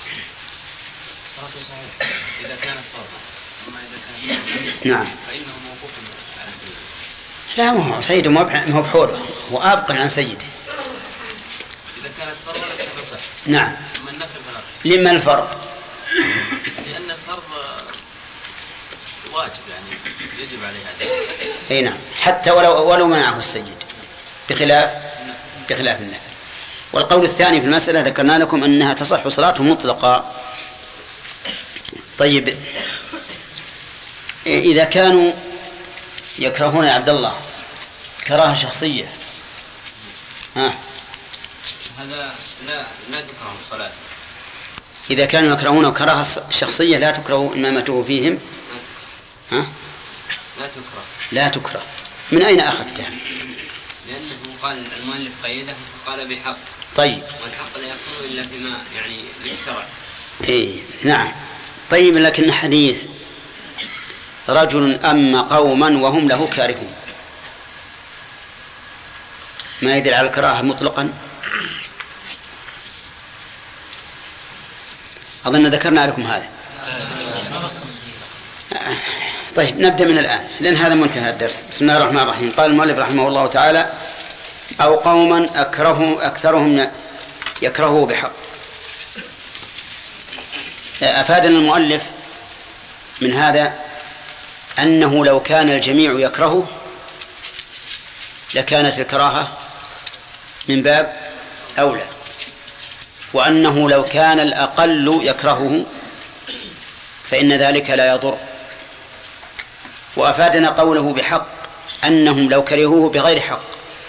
صلاته صحيح إذا كانت فرضا، أما إذا كانت نعم فإنه موقوف على سيده. لا، ما هو سيده ما هو بحوله، هو آبق عن سيده. إذا كانت فرضا فتصح. نعم. أما النفل فلا تصح. لما الفرض؟ لأن الفرض واجب يعني يجب عليه هذا. أي نعم، حتى ولو ولو منعه السيد، بخلاف بخلاف النفل. والقول الثاني في المسألة ذكرنا لكم أنها تصح صلاته مطلقة. طيب، إذا كانوا يكرهون يا عبد الله كراهة شخصية، ها هذا لا لا تكره صلاته. إذا كانوا يكرهون كراهة شخصية لا تكره إمامته فيهم، ها لا تكره لا تكره. من أين أخذتها؟ لأنه قال المؤلف قيده فقال بحق. طيب، والحق لا يكون إلا بما يعني بالشرع. إيه نعم. طيب، لكن حديث رجل أم قوما وهم له كارهون ما يدل على الكراهة مطلقا؟ أظن ذكرنا لكم هذا. طيب، نبدأ من الآن لأن هذا منتهى الدرس. بسم الله الرحمن الرحيم. قال المؤلف رحمه الله تعالى: أو قوما أكره أكثرهم يكرهه بحق. أفادنا المؤلف من هذا أنه لو كان الجميع يكرهه لكانت الكراهة من باب أولى، وأنه لو كان الأقل يكرهه فإن ذلك لا يضر. وأفادنا قوله بحق أنهم لو كرهوه بغير حق،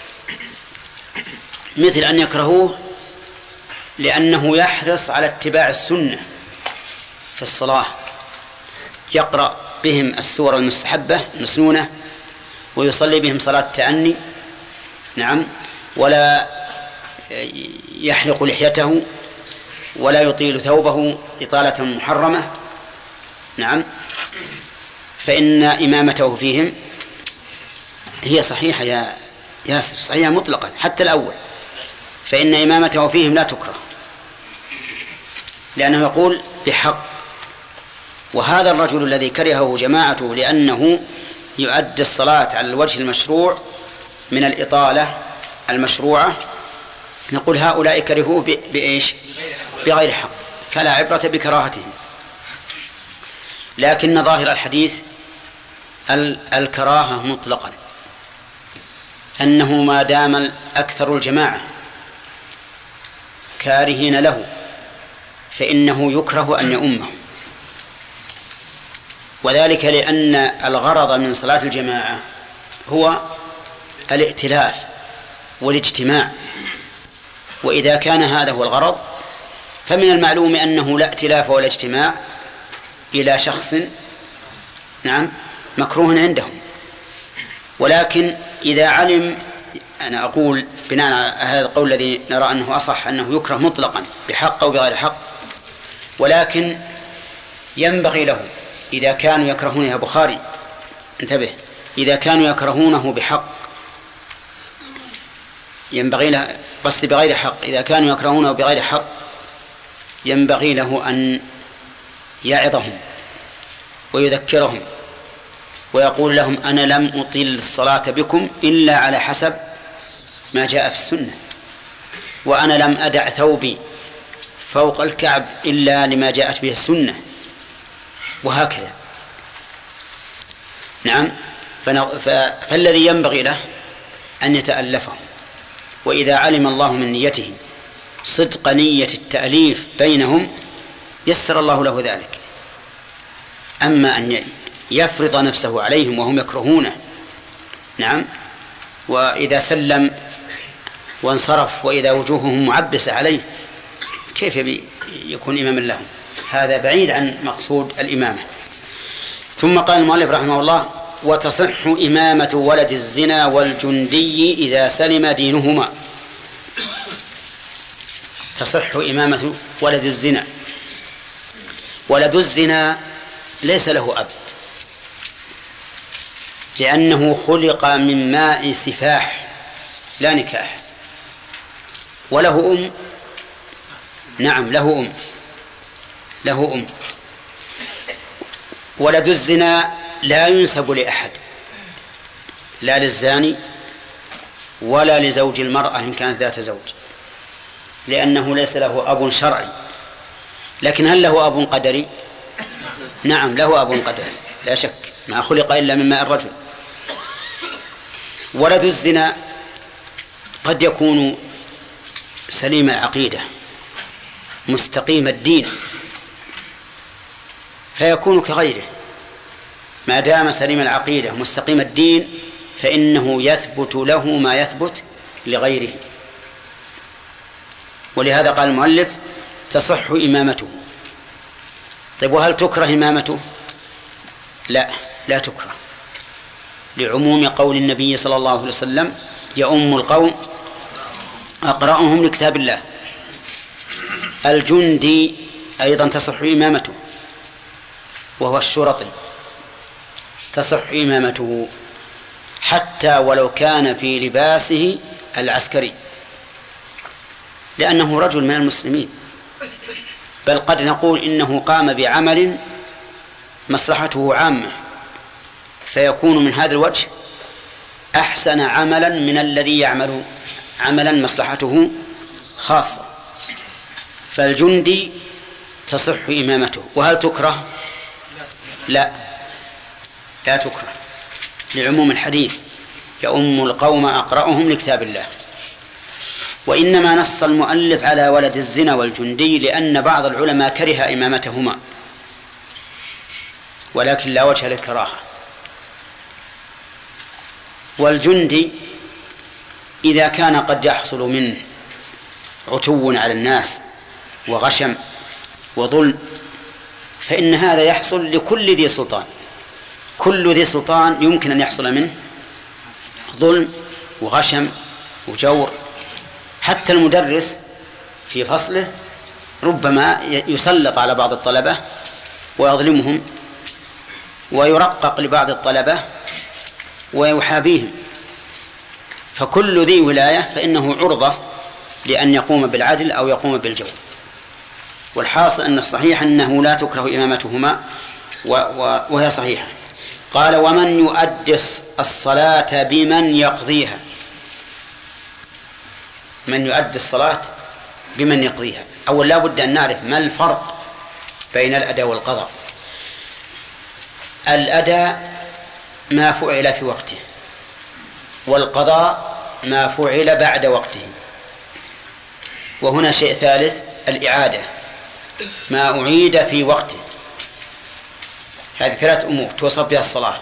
مثل أن يكرهوه لأنه يحرص على اتباع السنة في الصلاة، يقرأ بهم السور المستحبة المسنونة ويصلي بهم صلاة التعني، نعم، ولا يحلق لحيته ولا يطيل ثوبه إطالة محرمة، نعم، فإن إمامته فيهم هي صحيحة يا ياسر، صحيحة مطلقا حتى الأول، فإن إمامته فيهم لا تكره لأنه يقول بحق. وهذا الرجل الذي كرهه جماعته لأنه يؤدي الصلاة على الوجه المشروع من الإطالة المشروعة، نقول هؤلاء كرهوه بإيش؟ بغير حق، فلا عبرة بكراهتهم. لكن ظاهر الحديث الكراهة مطلقا، أنه ما دام أكثر الجماعة كارهين له فإنه يكره أن يؤمهم، وذلك لأن الغرض من صلاة الجماعة هو الائتلاف والاجتماع، وإذا كان هذا هو الغرض فمن المعلوم أنه لا ائتلاف ولا اجتماع إلى شخص نعم مكروه عندهم. ولكن إذا علم، أنا أقول بناء على هذا القول الذي نرى أنه أصح، أنه يكره مطلقا بحق أو بغير حق، ولكن ينبغي له إذا كانوا يكرهونه، يا بخاري انتبه، إذا كانوا يكرهونه بحق ينبغي له، بس بغير حق، إذا كانوا يكرهونه بغير حق ينبغي له أن يعظهم ويذكرهم ويقول لهم أنا لم أطيل الصلاة بكم إلا على حسب ما جاء في السنة، وأنا لم أدع ثوبي فوق الكعب إلا لما جاءت به السنة، وهكذا. نعم، فالذي ينبغي له أن يتألفهم، وإذا علم الله من نيته صدق نية التأليف بينهم يسر الله له ذلك. أما أن يفرض نفسه عليهم وهم يكرهونه، نعم، وإذا سلم وانصرف وإذا وجوههم معبسة عليه، كيف يكون إماما لهم؟ هذا بعيد عن مقصود الإمامة. ثم قال المؤلف رحمه الله: وتصح إمامة ولد الزنا والجندي إذا سلم دينهما. تصح إمامة ولد الزنا. ولد الزنا ليس له أب، لأنه خلق من ماء سفاح لا نكاح، وله أم. نعم له أم، له أم. ولد الزنا لا ينسب لأحد، لا للزاني ولا لزوج المرأة إن كانت ذات زوج، لأنه ليس له أب شرعي. لكن هل له أب قدري؟ نعم له أب قدري لا شك، ما خلق إلا من ماء الرجل. ولد الزنا قد يكون سليم العقيدة مستقيم الدين فيكون كغيره، ما دام سليم العقيدة مستقيم الدين فإنه يثبت له ما يثبت لغيره. ولهذا قال المؤلف: تصح إمامته. طيب وهل تكره إمامته؟ لا، لا تكره، لعموم قول النبي صلى الله عليه وسلم: يؤم القوم أقرأهم لكتاب الله. الجندي أيضا تصح إمامته، وهو الشرطي، تصح إمامته حتى ولو كان في لباسه العسكري، لأنه رجل من المسلمين، بل قد نقول إنه قام بعمل مصلحته عامة، فيكون من هذا الوجه أحسن عملا من الذي يعمل عملا مصلحته خاصة. فالجندي تصح إمامته. وهل تكره؟ لا، لا تكره، لعموم الحديث: يؤم القوم أقرأهم لكتاب الله. وإنما نص المؤلف على ولد الزنا والجندي لأن بعض العلماء كره إمامتهما، ولكن لا وجه للكراهة. والجندي إذا كان قد يحصل منه عتو على الناس وغشم وظلم فإن هذا يحصل لكل ذي سلطان، كل ذي سلطان يمكن أن يحصل منه ظلم وغشم وجور. حتى المدرس في فصله ربما يسلط على بعض الطلبة ويظلمهم، ويرقق لبعض الطلبة ويحابيهم، فكل ذي ولاية فإنه عرضة لأن يقوم بالعدل أو يقوم بالجور. والحاصل أن الصحيح أنه لا تكره إمامتهما وهي صحيحة. قال ومن يؤدي الصلاة بمن يقضيها. من يؤدي الصلاة بمن يقضيها. أول لا بد أن نعرف ما الفرق بين الأداء والقضاء. الأداء ما فعل في وقته، والقضاء ما فعل بعد وقته. وهنا شيء ثالث، الإعادة، ما أعيد في وقته. هذه ثلاث أمور توصف بها الصلاة: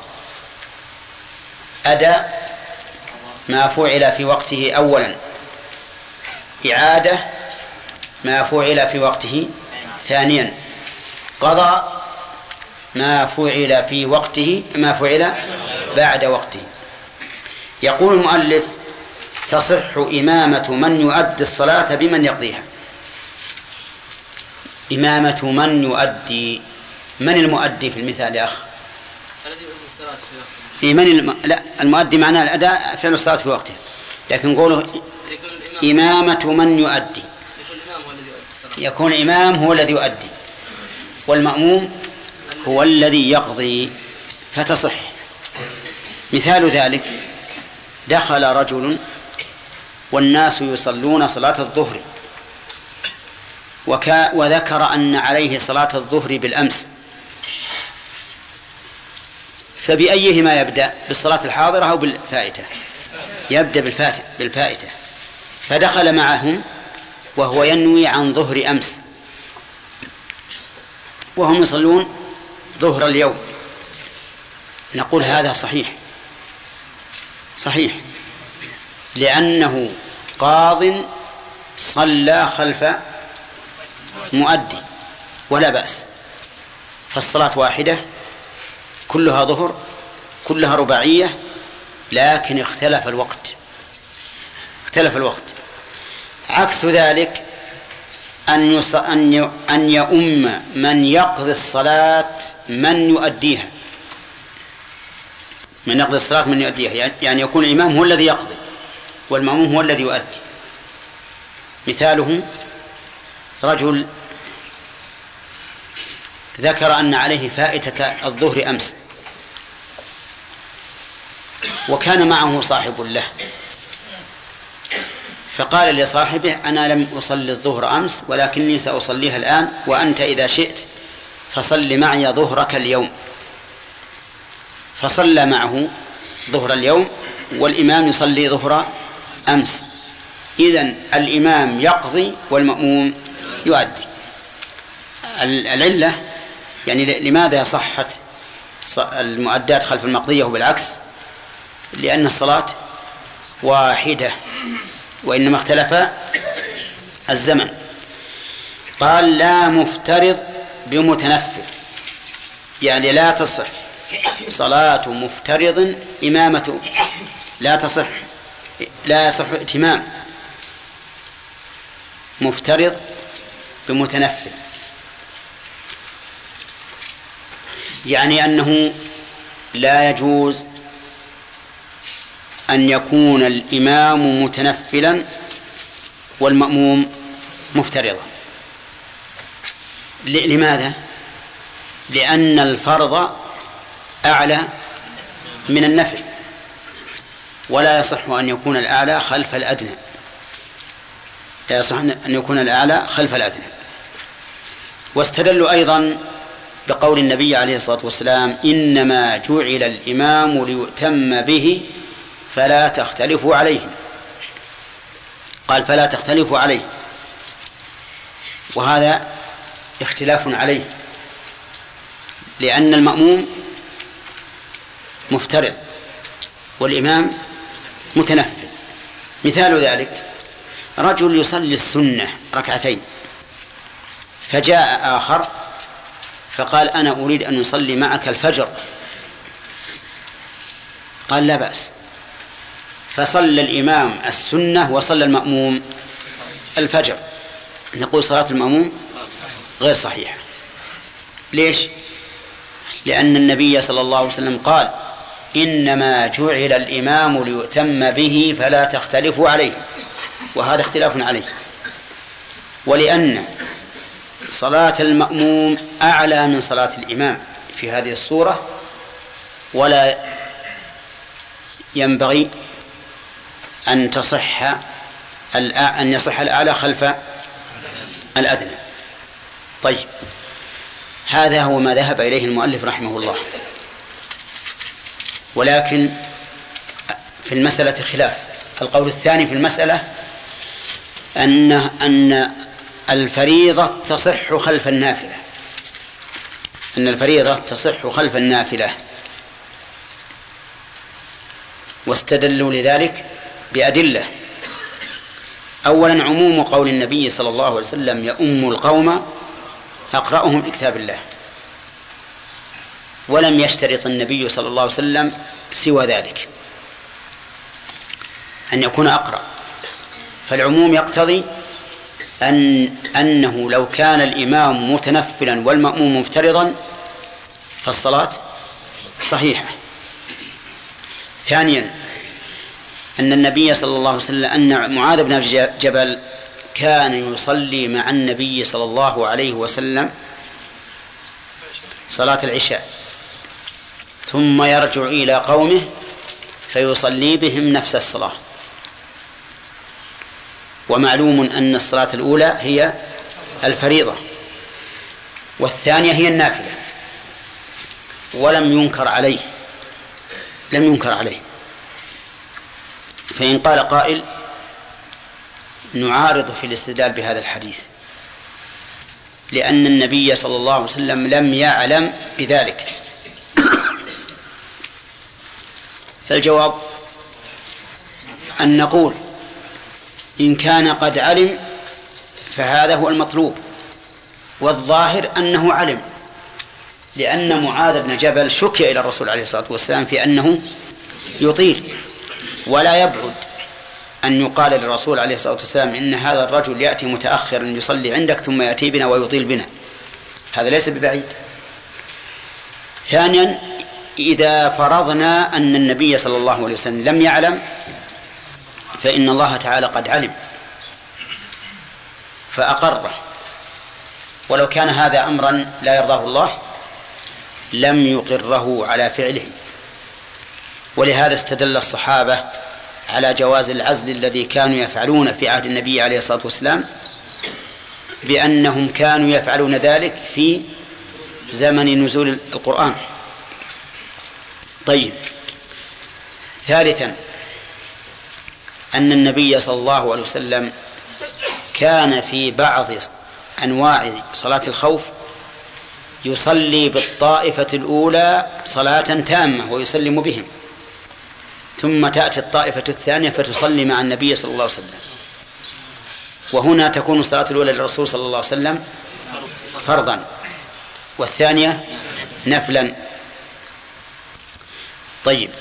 أداء ما فعل في وقته أولا، إعادة ما فعل في وقته ثانيا، قضاء ما فعل في وقته ما فعل بعد وقته. يقول المؤلف: تصح إمامة من يؤدي الصلاة بمن يقضيها. إمامة من يؤدي، من المؤدي في المثال يا أخ؟ الذي يؤدي الصلاة في وقته. من الم... لا، المؤدي معناه الأداء فعل الصلاة في وقته، لكن قوله إمامة من يؤدي يكون الإمام هو الذي يؤدي، والمأموم هو الذي يقضي، فتصح. مثال ذلك: دخل رجل والناس يصلون صلاة الظهر، وكا وذكر أن عليه صلاة الظهر بالأمس، فبأيهما يبدأ؟ بالصلاة الحاضرة أو بالفائتة؟ يبدأ بالفائتة, بالفائتة. فدخل معهم وهو ينوي عن ظهر أمس، وهم يصلون ظهر اليوم. نقول هذا صحيح صحيح لأنه قاض صلى خلف مؤدي ولا بأس، فالصلاة واحدة كلها ظهر كلها رباعية، لكن اختلف الوقت اختلف الوقت عكس ذلك أن يص... أن ي... أن يؤم من يقضي الصلاة من يؤديها من يقضي الصلاة من يؤديها، يعني يكون الإمام هو الذي يقضي والمأموم هو الذي يؤدي. مثاله: رجل ذكر أن عليه فائتة الظهر أمس، وكان معه صاحب له، فقال لصاحبه: أنا لم أصلي الظهر أمس ولكني سأصليها الآن، وأنت إذا شئت فصل معي ظهرك اليوم. فصلى معه ظهر اليوم والإمام يصلي ظهر أمس. إذن الإمام يقضي والمأموم يؤدي. العلة يعني لماذا صحت المؤدات خلف المقضية وبالعكس؟ لأن الصلاة واحدة وإنما اختلف الزمن. قال: لا مفترض بمتنفل، يعني لا تصح صلاة مفترض إمامته، لا تصح لا يصح ائتمام مفترض بمتنفل، يعني أنه لا يجوز أن يكون الإمام متنفلا والمأموم مفترضا. لماذا؟ لأن الفرض أعلى من النفل، ولا يصح أن يكون الأعلى خلف الأدنى، لا يصح أن يكون الأعلى خلف الأدنى. واستدلوا أيضا بقول النبي عليه الصلاة والسلام: إنما جعل الإمام ليؤتم به فلا تختلفوا عليه. قال: فلا تختلفوا عليه، وهذا اختلاف عليه، لأن المأموم مفترض والإمام متنفل. مثال ذلك: رجل يصلي السنة ركعتين، فجاء آخر فقال: أنا أريد أن نصلي معك الفجر. قال: لا بأس. فصلى الإمام السنة وصلى المأموم الفجر. نقول صلاة المأموم غير صحيحة. ليش؟ لأن النبي صلى الله عليه وسلم قال: إنما جعل الإمام ليؤتم به فلا تختلفوا عليه، وهذا اختلاف عليه. ولأن صلاة المأموم أعلى من صلاة الإمام في هذه الصورة، ولا ينبغي أن تصح أن يصح الأعلى خلف الأدنى. طيب، هذا هو ما ذهب إليه المؤلف رحمه الله، ولكن في المسألة خلاف. القول الثاني في المسألة أن أن الفريضة تصح خلف النافلة، أن الفريضة تصح خلف النافلة، واستدلوا لذلك بأدلة. أولا، عموم قول النبي صلى الله عليه وسلم يؤم القوم أقرأهم لكتاب الله، ولم يشترط النبي صلى الله عليه وسلم سوى ذلك، أن يكون أقرأ. فالعموم يقتضي أن أنه لو كان الإمام متنفلا والمأموم مفترضا فالصلاة صحيحة. ثانيا، أن النبي صلى الله عليه وسلم أن معاذ بن جبل كان يصلي مع النبي صلى الله عليه وسلم صلاة العشاء، ثم يرجع إلى قومه فيصلي بهم نفس الصلاة. ومعلوم أن الصلاة الأولى هي الفريضة والثانية هي النافلة، ولم ينكر عليه لم ينكر عليه فإن قال قائل نعارض في الاستدلال بهذا الحديث لأن النبي صلى الله عليه وسلم لم يعلم بذلك، فالجواب أن نقول إن كان قد علم فهذا هو المطلوب، والظاهر أنه علم، لأن معاذ بن جبل شكي إلى الرسول عليه الصلاة والسلام في أنه يطيل، ولا يبعد أن يقال للرسول عليه الصلاة والسلام إن هذا الرجل يأتي متأخرا يصلي عندك ثم يأتي بنا ويطيل بنا، هذا ليس ببعيد. ثانيا، إذا فرضنا أن النبي صلى الله عليه وسلم لم يعلم فإن الله تعالى قد علم فأقره، ولو كان هذا أمرا لا يرضاه الله لم يقره على فعله. ولهذا استدل الصحابة على جواز العزل الذي كانوا يفعلون في عهد النبي عليه الصلاة والسلام بأنهم كانوا يفعلون ذلك في زمن نزول القرآن. طيب، ثالثا، أن النبي صلى الله عليه وسلم كان في بعض أنواع صلاة الخوف يصلي بالطائفة الأولى صلاة تامة ويسلم بهم، ثم تأتي الطائفة الثانية فتصلي مع النبي صلى الله عليه وسلم، وهنا تكون الصلاة الأولى للرسول صلى الله عليه وسلم فرضا والثانية نفلا. طيب،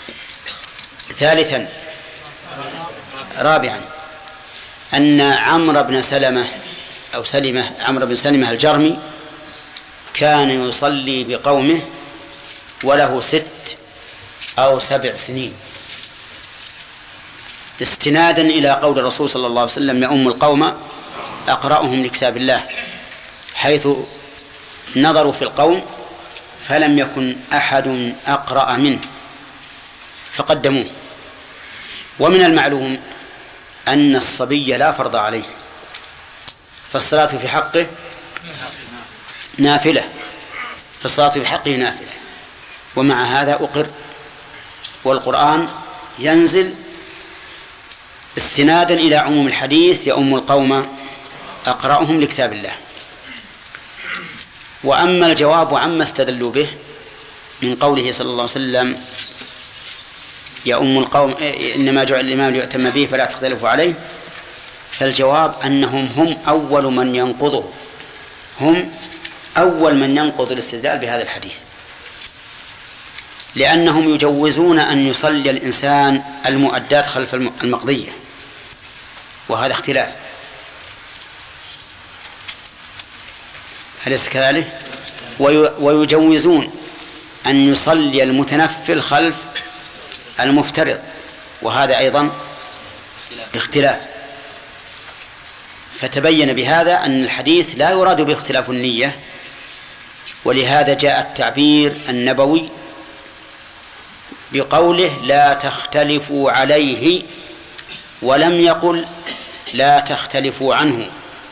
ثالثا رابعا أن عمرو بن سلمة أو سلمة عمرو بن سلمة الجرمي كان يصلي بقومه وله ست أو سبع سنين، استنادا إلى قول الرسول صلى الله عليه وسلم يؤم القوم أقرأهم لكتاب الله، حيث نظروا في القوم فلم يكن أحد أقرأ منه فقدموه. ومن المعلوم أن الصبي لا فرض عليه، فالصلاة في حقه نافلة فالصلاة في حقه نافلة، ومع هذا أقر، والقرآن ينزل استنادا إلى عموم الحديث يؤم القوم أقرأهم لكتاب الله. وأما الجواب عما استدلوا به من قوله صلى الله عليه وسلم يؤم القوم إنما جعل الإمام ليؤتم به فلا تختلفوا عليه، فالجواب أنهم هم أول من ينقضه هم أول من ينقض الاستدلال بهذا الحديث، لأنهم يجوزون أن يصلي الإنسان المؤدات خلف المقضية، وهذا اختلاف، أليس كذلك؟ ويجوزون أن يصلي المتنفل خلف المفترض، وهذا أيضا اختلاف. فتبين بهذا أن الحديث لا يراد باختلاف النية، ولهذا جاء التعبير النبوي بقوله لا تختلفوا عليه، ولم يقل لا تختلفوا عنه،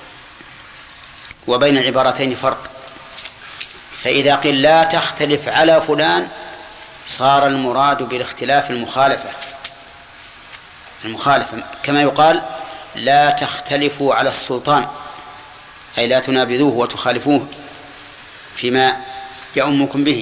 وبين العبارتين فرق. فإذا قيل لا تختلف على فلان صار المراد بالاختلاف المخالفة المخالفة كما يقال لا تختلفوا على السلطان، أي لا تنابذوه وتخالفوه فيما يؤمكم به.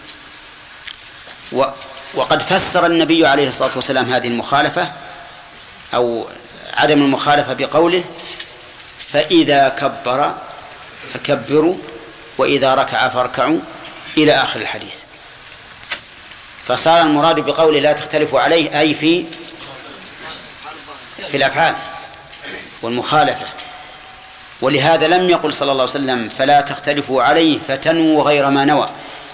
وقد فسر النبي عليه الصلاة والسلام هذه المخالفة أو عدم المخالفة بقوله فإذا كبر فكبروا وإذا ركع فاركعوا إلى آخر الحديث. فصار المراد بقوله لا تختلفوا عليه أي في في الأفعال والمخالفة. ولهذا لم يقل صلى الله عليه وسلم فلا تختلفوا عليه فتنووا غير ما نوى،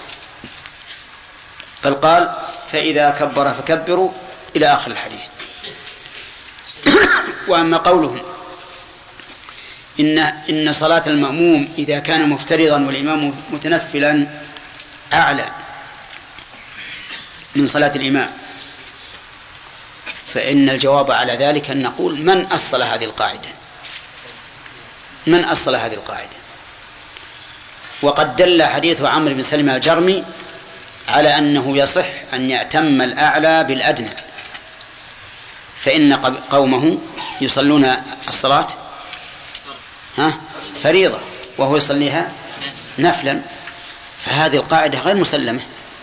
بل قال فإذا كبر فكبروا إلى آخر الحديث. وأما قولهم إن إن صلاة المأموم إذا كان مفترضا والإمام متنفلا أعلى من صلاة الإمام، فإن الجواب على ذلك أن نقول من أصل هذه القاعدة من أصل هذه القاعدة وقد دل حديث عمرو بن سلمة الجرمي على أنه يصح أن يأتم الأعلى بالأدنى، فإن قومه يصلون الصلاة ها فريضة وهو يصليها نفلا، فهذه القاعدة غير مسلمة.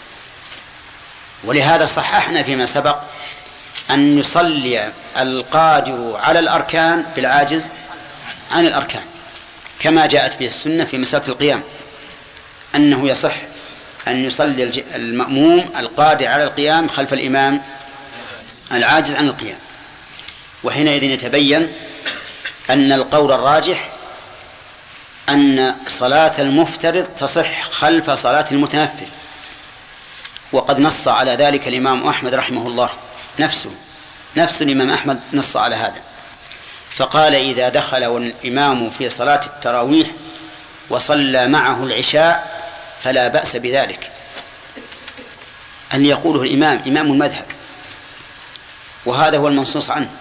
ولهذا صححنا فيما سبق أن يصلي القادر على الأركان بالعاجز عن الأركان، كما جاءت به السنة في مسألة القيام أنه يصح أن يصلي المأموم القادر على القيام خلف الإمام العاجز عن القيام. وحينئذ يتبين أن القول الراجح أن صلاة المفترض تصح خلف صلاة المتنفل، وقد نص على ذلك الإمام أحمد رحمه الله نفسه نفس الإمام أحمد نص على هذا، فقال إذا دخل الإمام في صلاة التراويح وصلى معه العشاء فلا بأس بذلك. أن يقوله الإمام إمام المذهب، وهذا هو المنصوص عنه،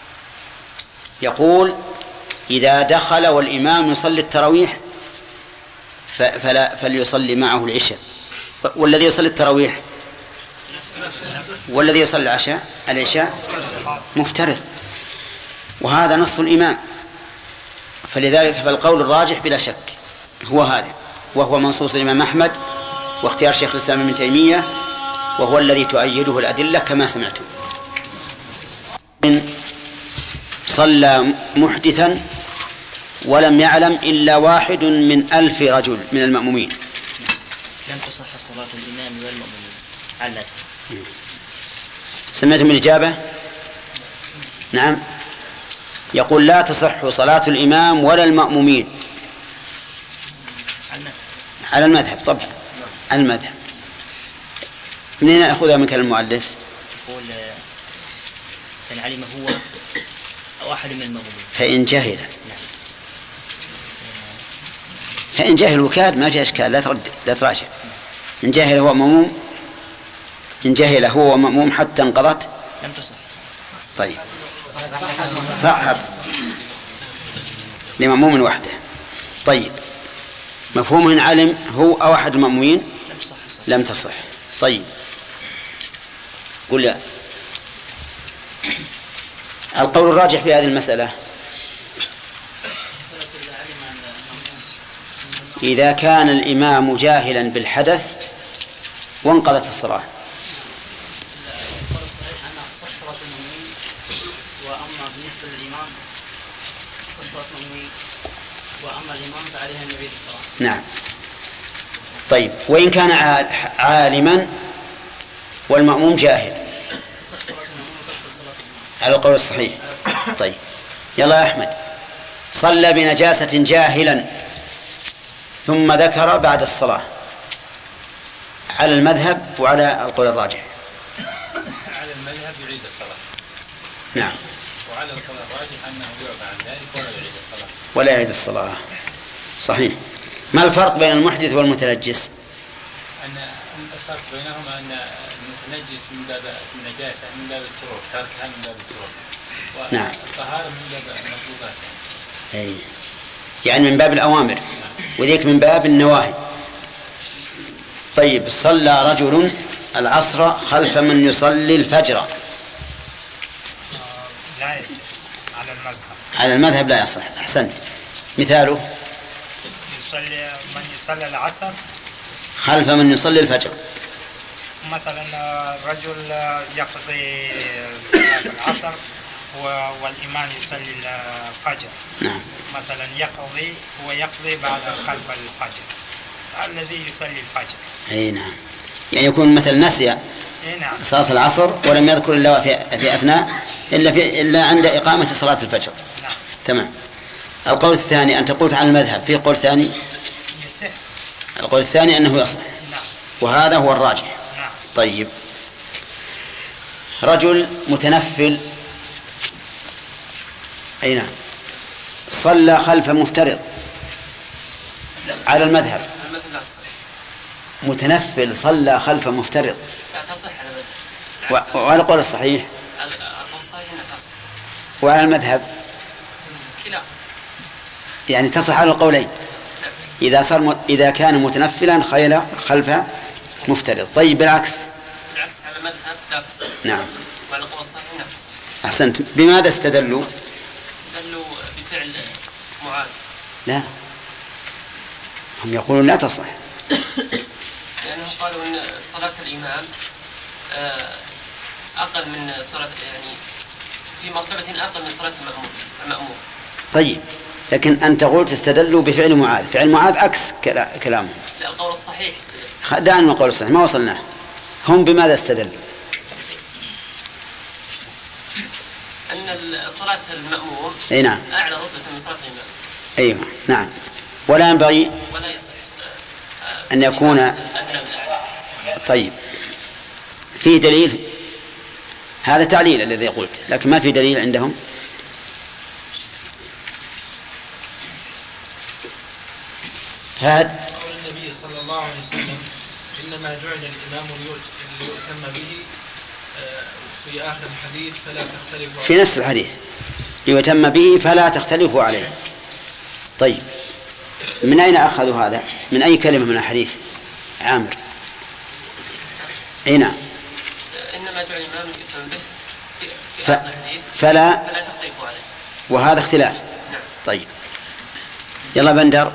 يقول إذا دخل والإمام يصلي التراويح فلا فليصلي معه العشاء، والذي يصلي التراويح والذي يصلي العشاء العشاء مفترض، وهذا نص الإمام. فلذلك فالقول الراجح بلا شك هو هذا، وهو منصوص الإمام أحمد واختيار شيخ الإسلام ابن تيمية، وهو الذي تؤيده الأدلة كما سمعتم. صلى محدثا ولم يعلم إلا واحد من ألف رجل من المأمومين لم تصح صلاة الإمام والمأمومين. علت سمعتم الإجابة؟ نعم. يقول لا تصح صلاة الإمام ولا المأمومين على المذهب. طبعا المذهب منين نأخذها من كلام المؤلف؟ يقول إن علم هو أو أحد من المأمومين فإن جهل فإن جهل وكاد ما في أشكال، لا ترد لا تراجع. إن جهل هو مأموم إن جهل هو مأموم حتى انقضت لم تصح. طيب صحت لمأموم وحده. طيب مفهوم إن علم هو أو أحد المأمومين لم تصح. طيب قل يا القول الراجح في هذه المسألة إذا كان الإمام جاهلا بالحدث وانقضت الصلاة. وأما بالنسبة للإمام صلاة المأمومين وأما الإمام فعليها النبي الصلاة. نعم. طيب وإن كان عالما والمأموم جاهل على القول الصحيح. طيب يلا يا أحمد، صلى بنجاسة جاهلا ثم ذكر بعد الصلاة على المذهب وعلى القول الراجح. على المذهب يعيد الصلاة. نعم. وعلى القول الراجح أنه يعفى عن ذلك ولا يعيد الصلاة. ولا يعيد الصلاة. صحيح. ما الفرق بين المحدث والمتنجس؟ أن الفرق بينهما أن المتنجس من باب النجاسة من باب التراب، تركها من باب التراب. نعم. والطهارة من باب المطلوبات. أي. يعني من باب الأوامر، وذيك من باب النواهي. طيب، صلى رجل العصر خلف من يصلي الفجر. لا يصح على المذهب. على المذهب لا يصح. أحسنت. مثاله يصلي من يصلي العصر خلف من يصلي الفجر. مثلا رجل يقضي صلاة العصر والإمام يصلي الفجر. نعم. مثلا يقضي ويقضي بعد خلف الفجر الذي يصلي الفجر. أي نعم. يعني يكون مثل نسي نعم. صلاة العصر ولم يذكر إلا في, في أثناء إلا, في إلا عند إقامة صلاة الفجر. نعم. تمام. القول الثاني أنت قلت عن المذهب، في قول ثاني يصح. القول الثاني أنه يصح. نعم. وهذا هو الراجح. نعم. طيب، رجل متنفل أي نعم صلى خلف مفترض على المذهب. المذهب لا تصح. متنفل صلى خلف مفترض لا تصح على المذهب. وعلى القول الصحيح القول الصحيح لا تصح. وعلى المذهب كلا. يعني تصح على القولين إذا صار م... إذا كان متنفلا خيل خلف مفترض. طيب، بالعكس بالعكس على المذهب لا تصح. نعم. وعلى القول الصحيح لا تصح. أحسنت. بماذا استدلوا؟ استدلوا بفعل معاذ. لا، هم يقولون لا تصح لأنهم قالوا أن صلاة الإمام أقل من صلاة، يعني في مرتبة أقل من صلاة المأمور المأمور. طيب، لكن أنت قلت استدلوا بفعل معاذ، فعل معاذ عكس كلامه. لا، القول الصحيح. دعنا من القول الصحيح، ما وصلناه. هم بماذا استدلوا؟ أن صلاة المأمور أي نعم أعلى رتبة من صلاة الإمام. أيوة نعم. ولا ينبغي ولا يصح أن يكون. طيب، في دليل؟ هذا تعليل الذي قلت، لكن ما في دليل عندهم. هذا قول النبي صلى الله عليه وسلم إنما جعل الإمام ليؤتم به في آخر الحديث فلا تختلفوا. في نفس الحديث ليؤتم به فلا تختلفوا عليه. طيب، من أين أخذوا هذا؟ من أي كلمة من الحديث عامر؟ أي نعم. إنما جعل الإمام ليؤتم به في ف... آخر الحديث فلا فلا تختلفوا عليه. وهذا اختلاف. نعم. طيب، يلا بندر.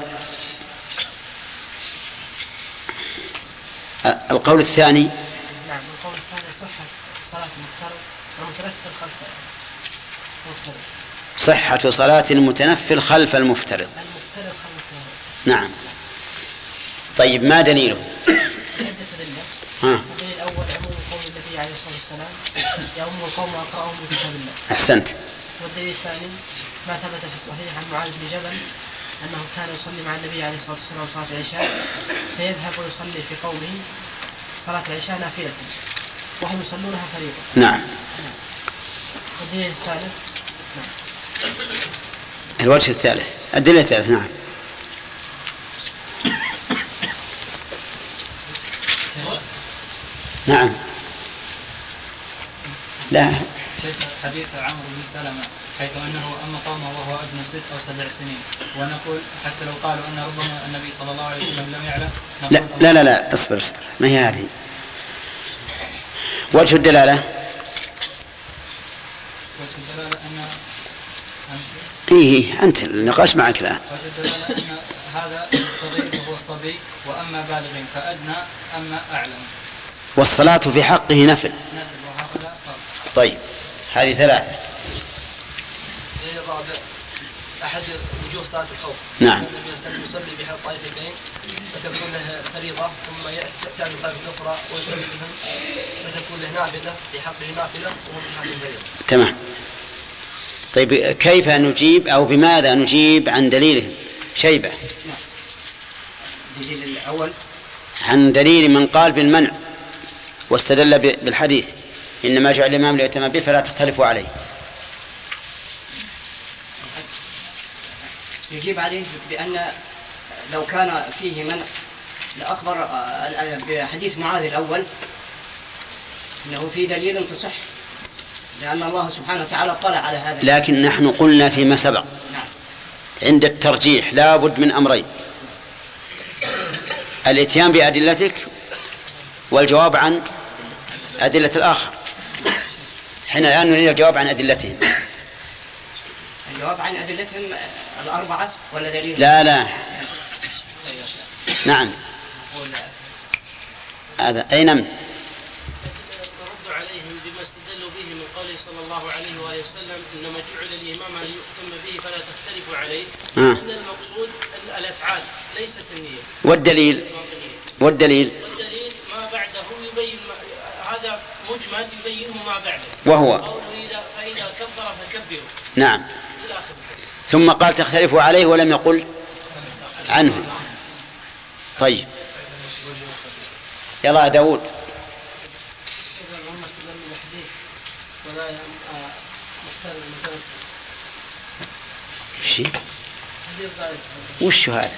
القول الثاني. نعم، القول الثاني صحة صلاة المفترض والمتنفل خلف المفترض. صحة صلاة المتنفل خلف المفترض. المفترض خلف المفترض. نعم. طيب، ما دليله؟ عدة أدلة. ها. الدليل الأول عموم قول النبي عليه الصلاة والسلام يؤم القوم وأقرأهم بكتاب الله. أحسنت. والدليل الثاني ما ثبت في الصحيح عن معاذ بن جبل أنه كان يصلي مع النبي عليه الصلاة والسلام صلاة العشاء فيذهب ويصلي في قومه صلاة العشاء نافلة وهم يصلونها فريضة. نعم. والدليل الثالث. نعم. الوجه الثالث، الدليل الثالث. نعم. نعم. لا. حديث عمرو بن سلمة حيث أنه أما قومه وهو ابن ست أو سبع سنين، ونقول حتى لو قالوا أن ربما النبي صلى الله عليه وسلم لم يعلم. لا لا لا, لا. اصبر اصبر، ما هي هذه وجه الدلالة. وجه الدلالة أن إيه أنت النقاش معك الآن. وجه الدلالة أن هذا الصغير وهو صبي، وأما بالغ فأدنى أما أعلم. والصلاة في حقه نفل. طيب، هذه ثلاثة. الرابع أحد وجوه صلاة الخوف. نعم. النبي صلى الله عليه وسلم يصلي بها طائفتين فتكون له فريضة ثم يحتاج الطائفة الأخرى ويصلي بهم فتكون له نافلة في حقه نافلة وهو في حقه فريضة. تمام. طيب، كيف نجيب أو بماذا نجيب عن دليلهم؟ شيبة. الدليل الأول عن دليل من قال بالمنع واستدل بالحديث إنما جعل الإمام ليؤتم به فلا تختلفوا عليه. يجيب عليه بأن لو كان فيه منع لأخبر بحديث معاذ الأول أنه في دليل تصح، لأن الله سبحانه وتعالى اطلع على هذا. لكن نحن قلنا فيما سبق عند الترجيح لا بد من أمرين: الاتيان بأدلتك والجواب عن أدلة الآخر. حين الآن نريد الجواب عن أدلتهم. الجواب عن أدلتهم الأربعة ولا دليل؟ لا لا نعم هذا أي نعم. نرد عليهم بما استدلوا به من قوله صلى الله عليه وآله وسلم إنما جعل الإمام أن يؤتم به فلا تختلفوا عليه. آه. أن المقصود الأفعال ليست النية. والدليل والدليل والدليل ما بعده يبين ما هذا مجمل يبينه ما بعده، وهو فإذا كبر فكبروا. نعم. ثم قال تختلفوا عليه ولم يقل عنه. طيب يلا داود. وش وش هذا؟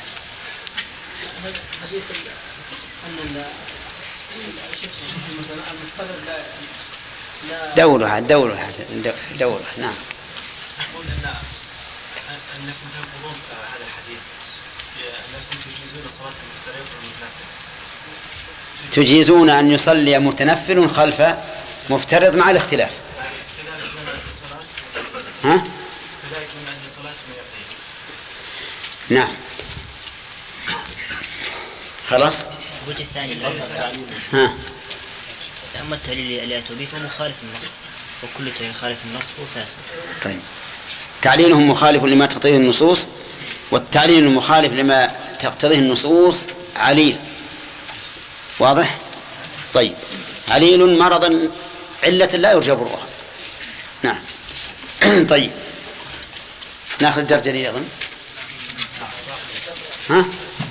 دورها دورها دورها نعم. أقول أن أنكم تنقضون هذا الحديث أنكم تجيزون الصلاة المفترض والمتنفل. تجيزون أن يصلي متنفل خلف مفترض مع الاختلاف. ها؟ كذلك من عند الصلاة من يقين. نعم. خلاص. الوجه الثاني ها. أما التعليل اللي أتوا به فمخالف النص، وكل تعليل خالف النص هو فاسد. طيب تعليلهم مخالف لما تقتضيه النصوص، والتعليل المخالف لما تقتضيه النصوص عليل. واضح؟ طيب عليل مرضا علة لا يرجى برؤها. نعم. طيب ناخذ الدرجة دي أظن. ها؟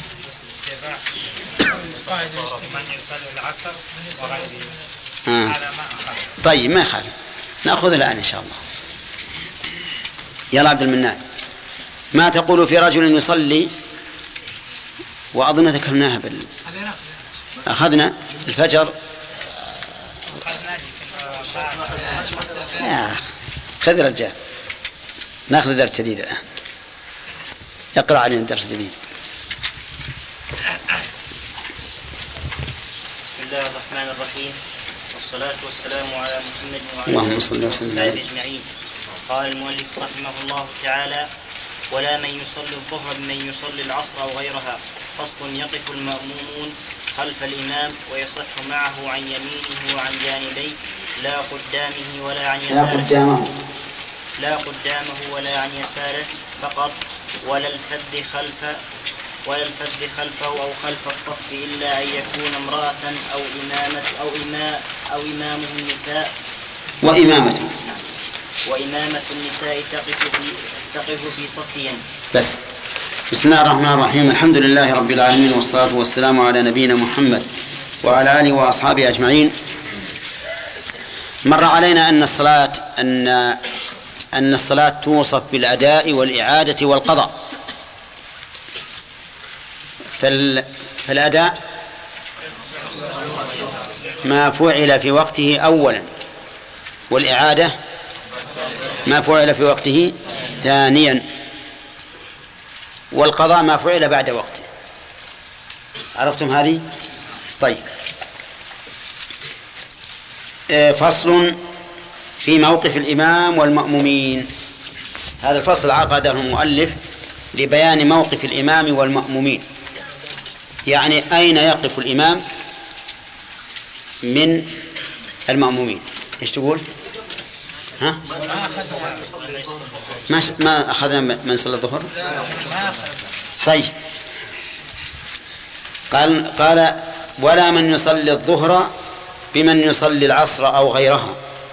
آه. طيب ما يخالف نأخذ الآن إن شاء الله. يلا عبد المنان، ما تقول في رجل يصلي وأظن ذكرناها بال... أخذنا الفجر. يا خذ رجال نأخذ درس جديد الآن. يقرأ علينا درس جديد. بسم الله الرحمن الرحيم، والصلاة والسلام على محمد اللهم صل وسلم عليه أجمعين. قال المؤلف رحمه الله تعالى: ولا من يصلي الظهر بمن يصلي العصر أو غيرها. فصل: يقف المأمومون خلف الإمام ويصح معه عن يمينه وعن جانبيه، لا قدامه ولا عن يساره، لا قدامه ولا عن يساره فقط، ولا الفذ خلف ولا الفذ خلفه أو خلف الصف إلا أن يكون امرأة أو إمامة أو إماء أو إمامه النساء وإمامة وإمامة النساء تقف في تقف في صفين. بس. بسم الله الرحمن الرحيم، الحمد لله رب العالمين، والصلاة والسلام على نبينا محمد وعلى آله وأصحابه أجمعين. مر علينا أن الصلاة أن أن الصلاة توصف بالأداء والإعادة والقضاء. فالأداء ما فعل في وقته أولا، والإعادة ما فعل في وقته ثانيا، والقضاء ما فعل بعد وقته. عرفتم هذه؟ طيب. فصل في موقف الإمام والمأمومين. هذا الفصل عقده المؤلف لبيان موقف الإمام والمأمومين، يعني أين يقف الإمام من المأمومين. إيش تقول؟ ها؟ ما ما أخذنا من صلى الظهر؟ طيب. قال قال ولا من يصلي الظهر بمن يصلي العصر أو غيرها.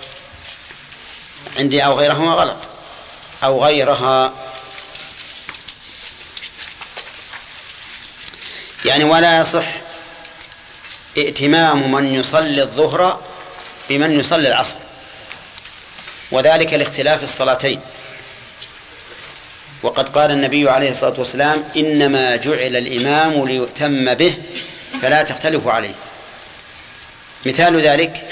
عندي أو غيرهما غلط، أو غيرها، يعني ولا يصح ائتمام من يصلي الظهر بمن يصلي العصر، وذلك لاختلاف الصلاتين. وقد قال النبي عليه الصلاة والسلام إنما جعل الإمام ليؤتم به فلا تختلفوا عليه. مثال ذلك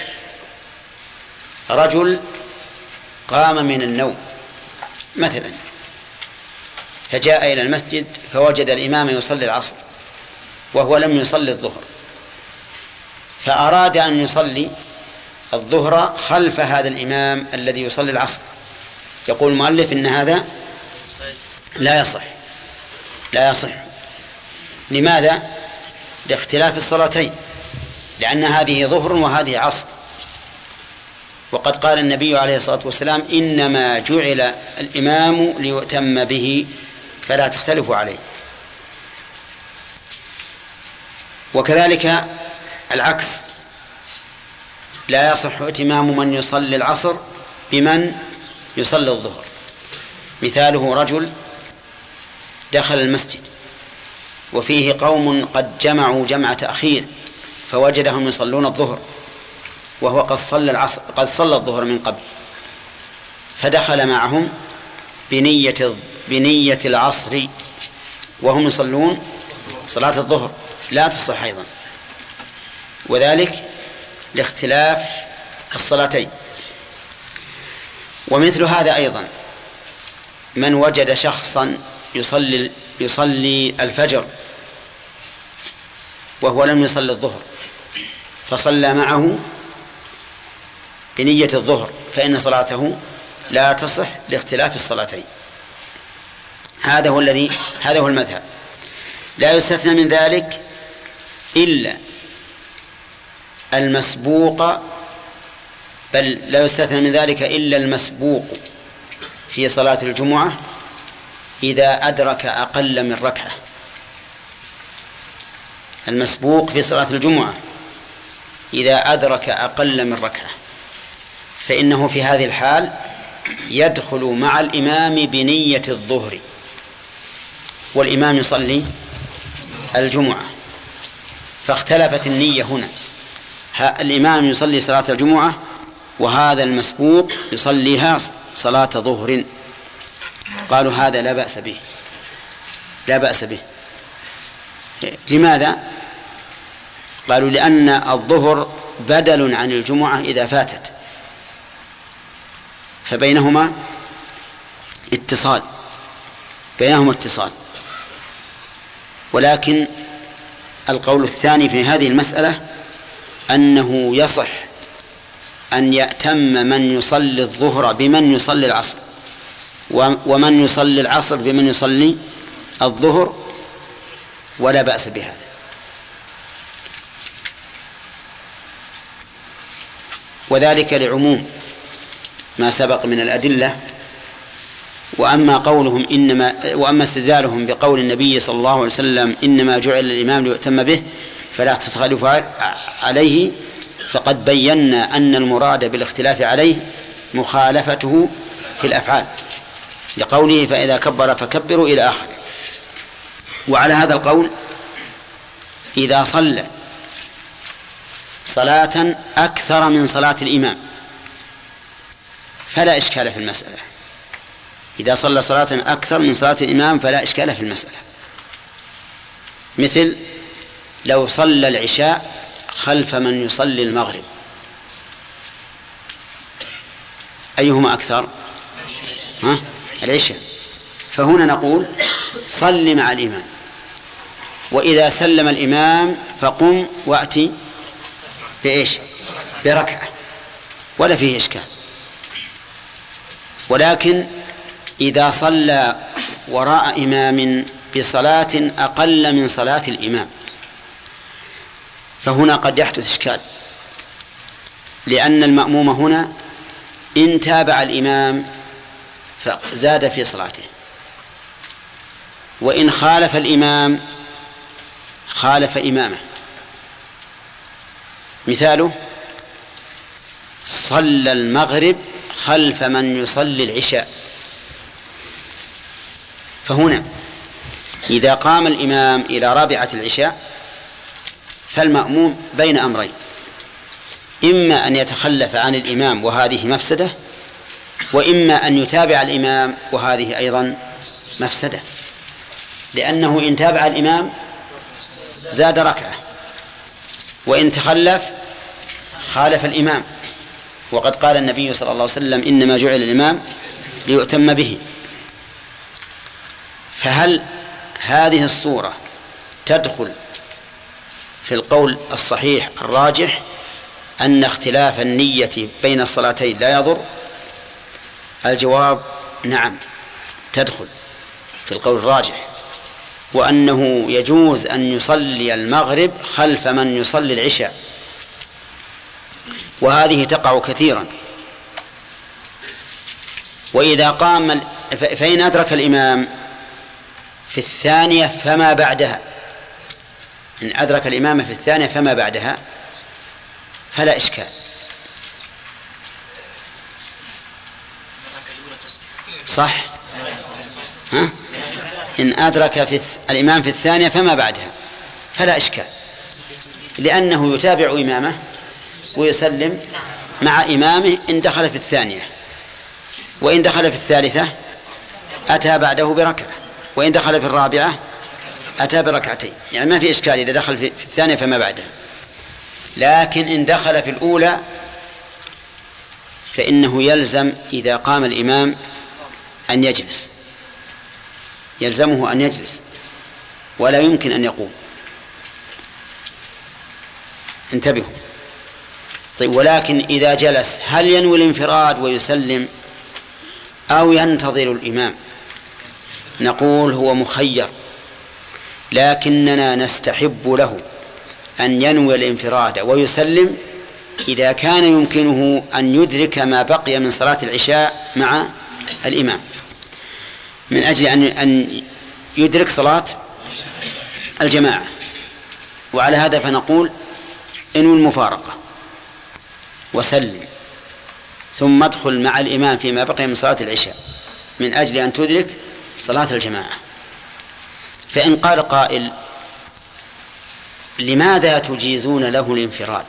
رجل قام من النوم مثلا فجاء إلى المسجد فوجد الإمام يصلي العصر وهو لم يصلي الظهر، فأراد أن يصلي الظهر خلف هذا الإمام الذي يصلي العصر. يقول المؤلف إن هذا لا يصح لا يصح لماذا؟ لاختلاف الصلاتين، لأن هذه ظهر وهذه عصر، وقد قال النبي عليه الصلاة والسلام إنما جعل الإمام ليؤتم به فلا تختلفوا عليه. وكذلك العكس، لا يصح ائتمام من يصلي العصر بمن يصلي الظهر. مثاله رجل دخل المسجد وفيه قوم قد جمعوا جمع تأخير فوجدهم يصلون الظهر وهو قد صلى العصر قد صلى الظهر من قبل، فدخل معهم بنية بنية العصر وهم يصلون صلاة الظهر، لا تصح أيضا، وذلك لاختلاف الصلاتين. ومثل هذا أيضا من وجد شخصا يصلي يصلي الفجر وهو لم يصلي الظهر فصلى معه بنية الظهر فإن صلاته لا تصح لاختلاف الصلاتين. هذا هو الذي هذا هو المذهب. لا يستثنى من ذلك إلا المسبوق، بل لا يستثنى من ذلك إلا المسبوق في صلاة الجمعة إذا أدرك أقل من ركعة. المسبوق في صلاة الجمعة إذا أدرك أقل من ركعة فإنه في هذه الحال يدخل مع الإمام بنية الظهر، والإمام يصلي الجمعة، فاختلفت النية هنا. الإمام يصلي صلاة الجمعة وهذا المسبوق يصليها صلاة ظهر. قالوا هذا لا بأس به لا بأس به لماذا؟ قالوا لأن الظهر بدل عن الجمعة إذا فاتت، فبينهما اتصال بينهما اتصال ولكن القول الثاني في هذه المسألة أنه يصح أن يأتم من يصلي الظهر بمن يصلي العصر ومن يصلي العصر بمن يصلي الظهر، ولا بأس بهذا. وذلك لعموم ما سبق من الأدلة. وأما قولهم إنما وأما استدلالهم بقول النبي صلى الله عليه وسلم إنما جعل الإمام ليؤتم به فلا تختلف عليه، فقد بينا أن المراد بالاختلاف عليه مخالفته في الأفعال لقوله فإذا كبر فكبروا إلى آخره. وعلى هذا القول إذا صلى صلاة أكثر من صلاة الإمام فلا إشكال في المسألة. إذا صلى صلاة أكثر من صلاة الإمام فلا إشكال في المسألة. مثل لو صلى العشاء خلف من يصلي المغرب، أيهما أكثر؟ ها؟ العشاء. فهنا نقول صل مع الإمام، وإذا سلم الإمام فقم وأتي بإيش؟ بركعة، ولا فيه إشكال. ولكن إذا صلى وراء إمام بصلاة أقل من صلاة الإمام فهنا قد يحدث إشكال، لأن المأموم هنا إن تابع الإمام فزاد في صلاته، وإن خالف الإمام خالف إمامه. مثاله صلى المغرب خلف من يصلي العشاء، فهنا إذا قام الإمام إلى رابعة العشاء فالمأموم بين أمرين: إما أن يتخلف عن الإمام وهذه مفسدة، وإما أن يتابع الإمام وهذه أيضا مفسدة، لأنه إن تابع الإمام زاد ركعة، وإن تخلف خالف الإمام، وقد قال النبي صلى الله عليه وسلم إنما جعل الإمام ليؤتم به. فهل هذه الصورة تدخل في القول الصحيح الراجح أن اختلاف النية بين الصلاتين لا يضر؟ الجواب نعم، تدخل في القول الراجح، وأنه يجوز أن يصلي المغرب خلف من يصلي العشاء، وهذه تقع كثيرا. وإذا قام فإن أدرك الإمام في الثانية فما بعدها، إن أدرك الإمام في الثانية فما بعدها فلا إشكال. صح؟ ها؟ إن أدرك في الإمام في الثانية فما بعدها فلا إشكال، لأنه يتابع إمامه ويسلم مع إمامه إن دخل في الثانية، وإن دخل في الثالثة أتى بعده بركعة، وإن دخل في الرابعة أتى بركعتين، يعني ما في إشكال إذا دخل في الثانية فما بعدها. لكن إن دخل في الأولى فإنه يلزم إذا قام الإمام أن يجلس، يلزمه أن يجلس ولا يمكن أن يقوم. انتبهوا. طيب، ولكن إذا جلس هل ينوي الانفراد ويسلم أو ينتظر الإمام؟ نقول هو مخير، لكننا نستحب له أن ينوي الانفراد ويسلم إذا كان يمكنه أن يدرك ما بقي من صلاة العشاء مع الإمام، من أجل أن يدرك صلاة الجماعة. وعلى هذا فنقول انوي المفارقة وسلم، ثم ادخل مع الإمام فيما بقي من صلاة العشاء من أجل أن تدرك صلاة الجماعة. فإن قال قائل لماذا تجيزون له الانفراد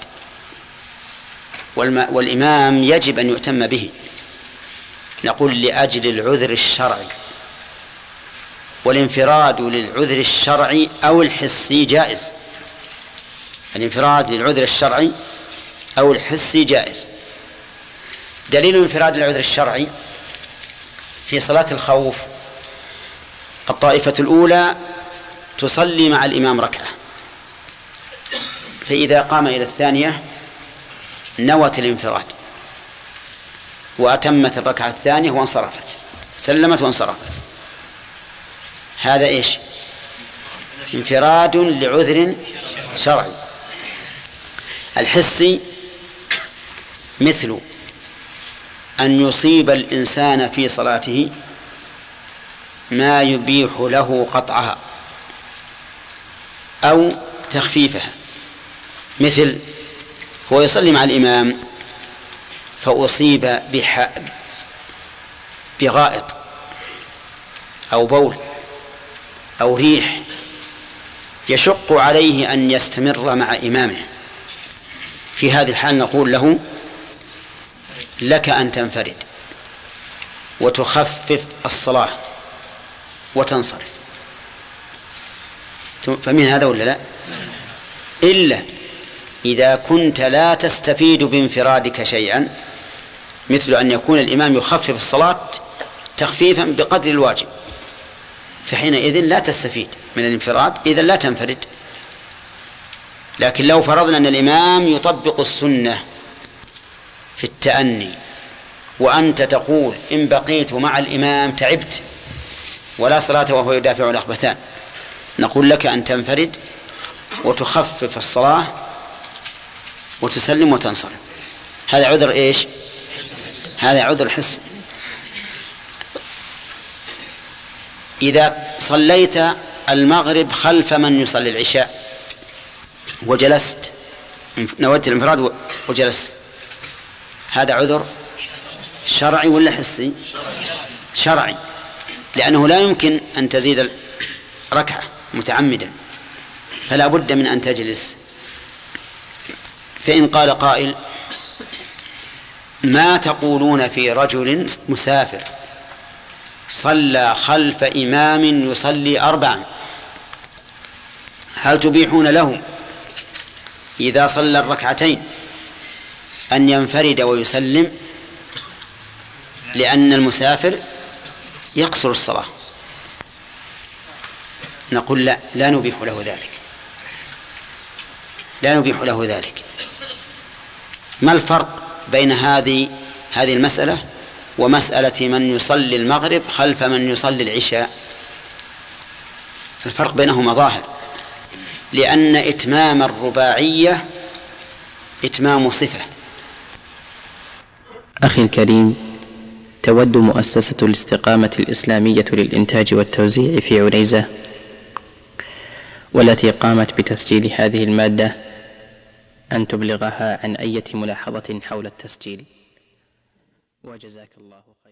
والإمام يجب أن يؤتم به؟ نقول لأجل العذر الشرعي، والانفراد للعذر الشرعي أو الحسي جائز. الانفراد للعذر الشرعي أو الحسي جائز. دليل الانفراد للعذر الشرعي في صلاة الخوف الطائفة الأولى تصلي مع الإمام ركعة، فإذا قام إلى الثانية نوت الانفراد وأتمت الركعة الثانية وانصرفت، سلمت وانصرفت. هذا إيش؟ انفراد لعذر شرعي. الحسي مثل أن يصيب الإنسان في صلاته ما يبيح له قطعها أو تخفيفها، مثل هو يصلي مع الإمام فأصيب بغائط أو بول أو ريح يشق عليه أن يستمر مع إمامه. في هذه الحال نقول له لك أن تنفرد وتخفف الصلاة وتنصرف. فمن هذا ولا لا؟ إلا إذا كنت لا تستفيد بانفرادك شيئا، مثل أن يكون الإمام يخفف الصلاة تخفيفا بقدر الواجب، فحينئذ لا تستفيد من الانفراد، إذا لا تنفرد. لكن لو فرضنا أن الإمام يطبق السنة في التأني وأنت تقول إن بقيت مع الإمام تعبت ولا صلاة وهو يدافع الأخبثان، نقول لك أن تنفرد وتخفف الصلاة وتسلم وتنصرف. هذا عذر إيش؟ هذا عذر حس. إذا صليت المغرب خلف من يصلي العشاء وجلست، نويت الانفراد وجلست، هذا عذر شرعي ولا حسي؟ شرعي، لأنه لا يمكن أن تزيد ركعة متعمدا، فلا بد من أن تجلس. فإن قال قائل ما تقولون في رجل مسافر صلى خلف إمام يصلي أربعا، هل تبيحون له إذا صلى الركعتين أن ينفرد ويسلم لأن المسافر يقصر الصلاة؟ نقول لا، لا نبيح له ذلك، لا نبيح له ذلك. ما الفرق بين هذه هذه المسألة ومسألة من يصلي المغرب خلف من يصلي العشاء؟ الفرق بينهما ظاهر، لأن إتمام الرباعية إتمام صفة. أخي الكريم، تود مؤسسة الاستقامة الإسلامية للإنتاج والتوزيع في عنيزة، والتي قامت بتسجيل هذه المادة، أن تبلغها عن أي ملاحظة حول التسجيل، وجزاك الله خيرا.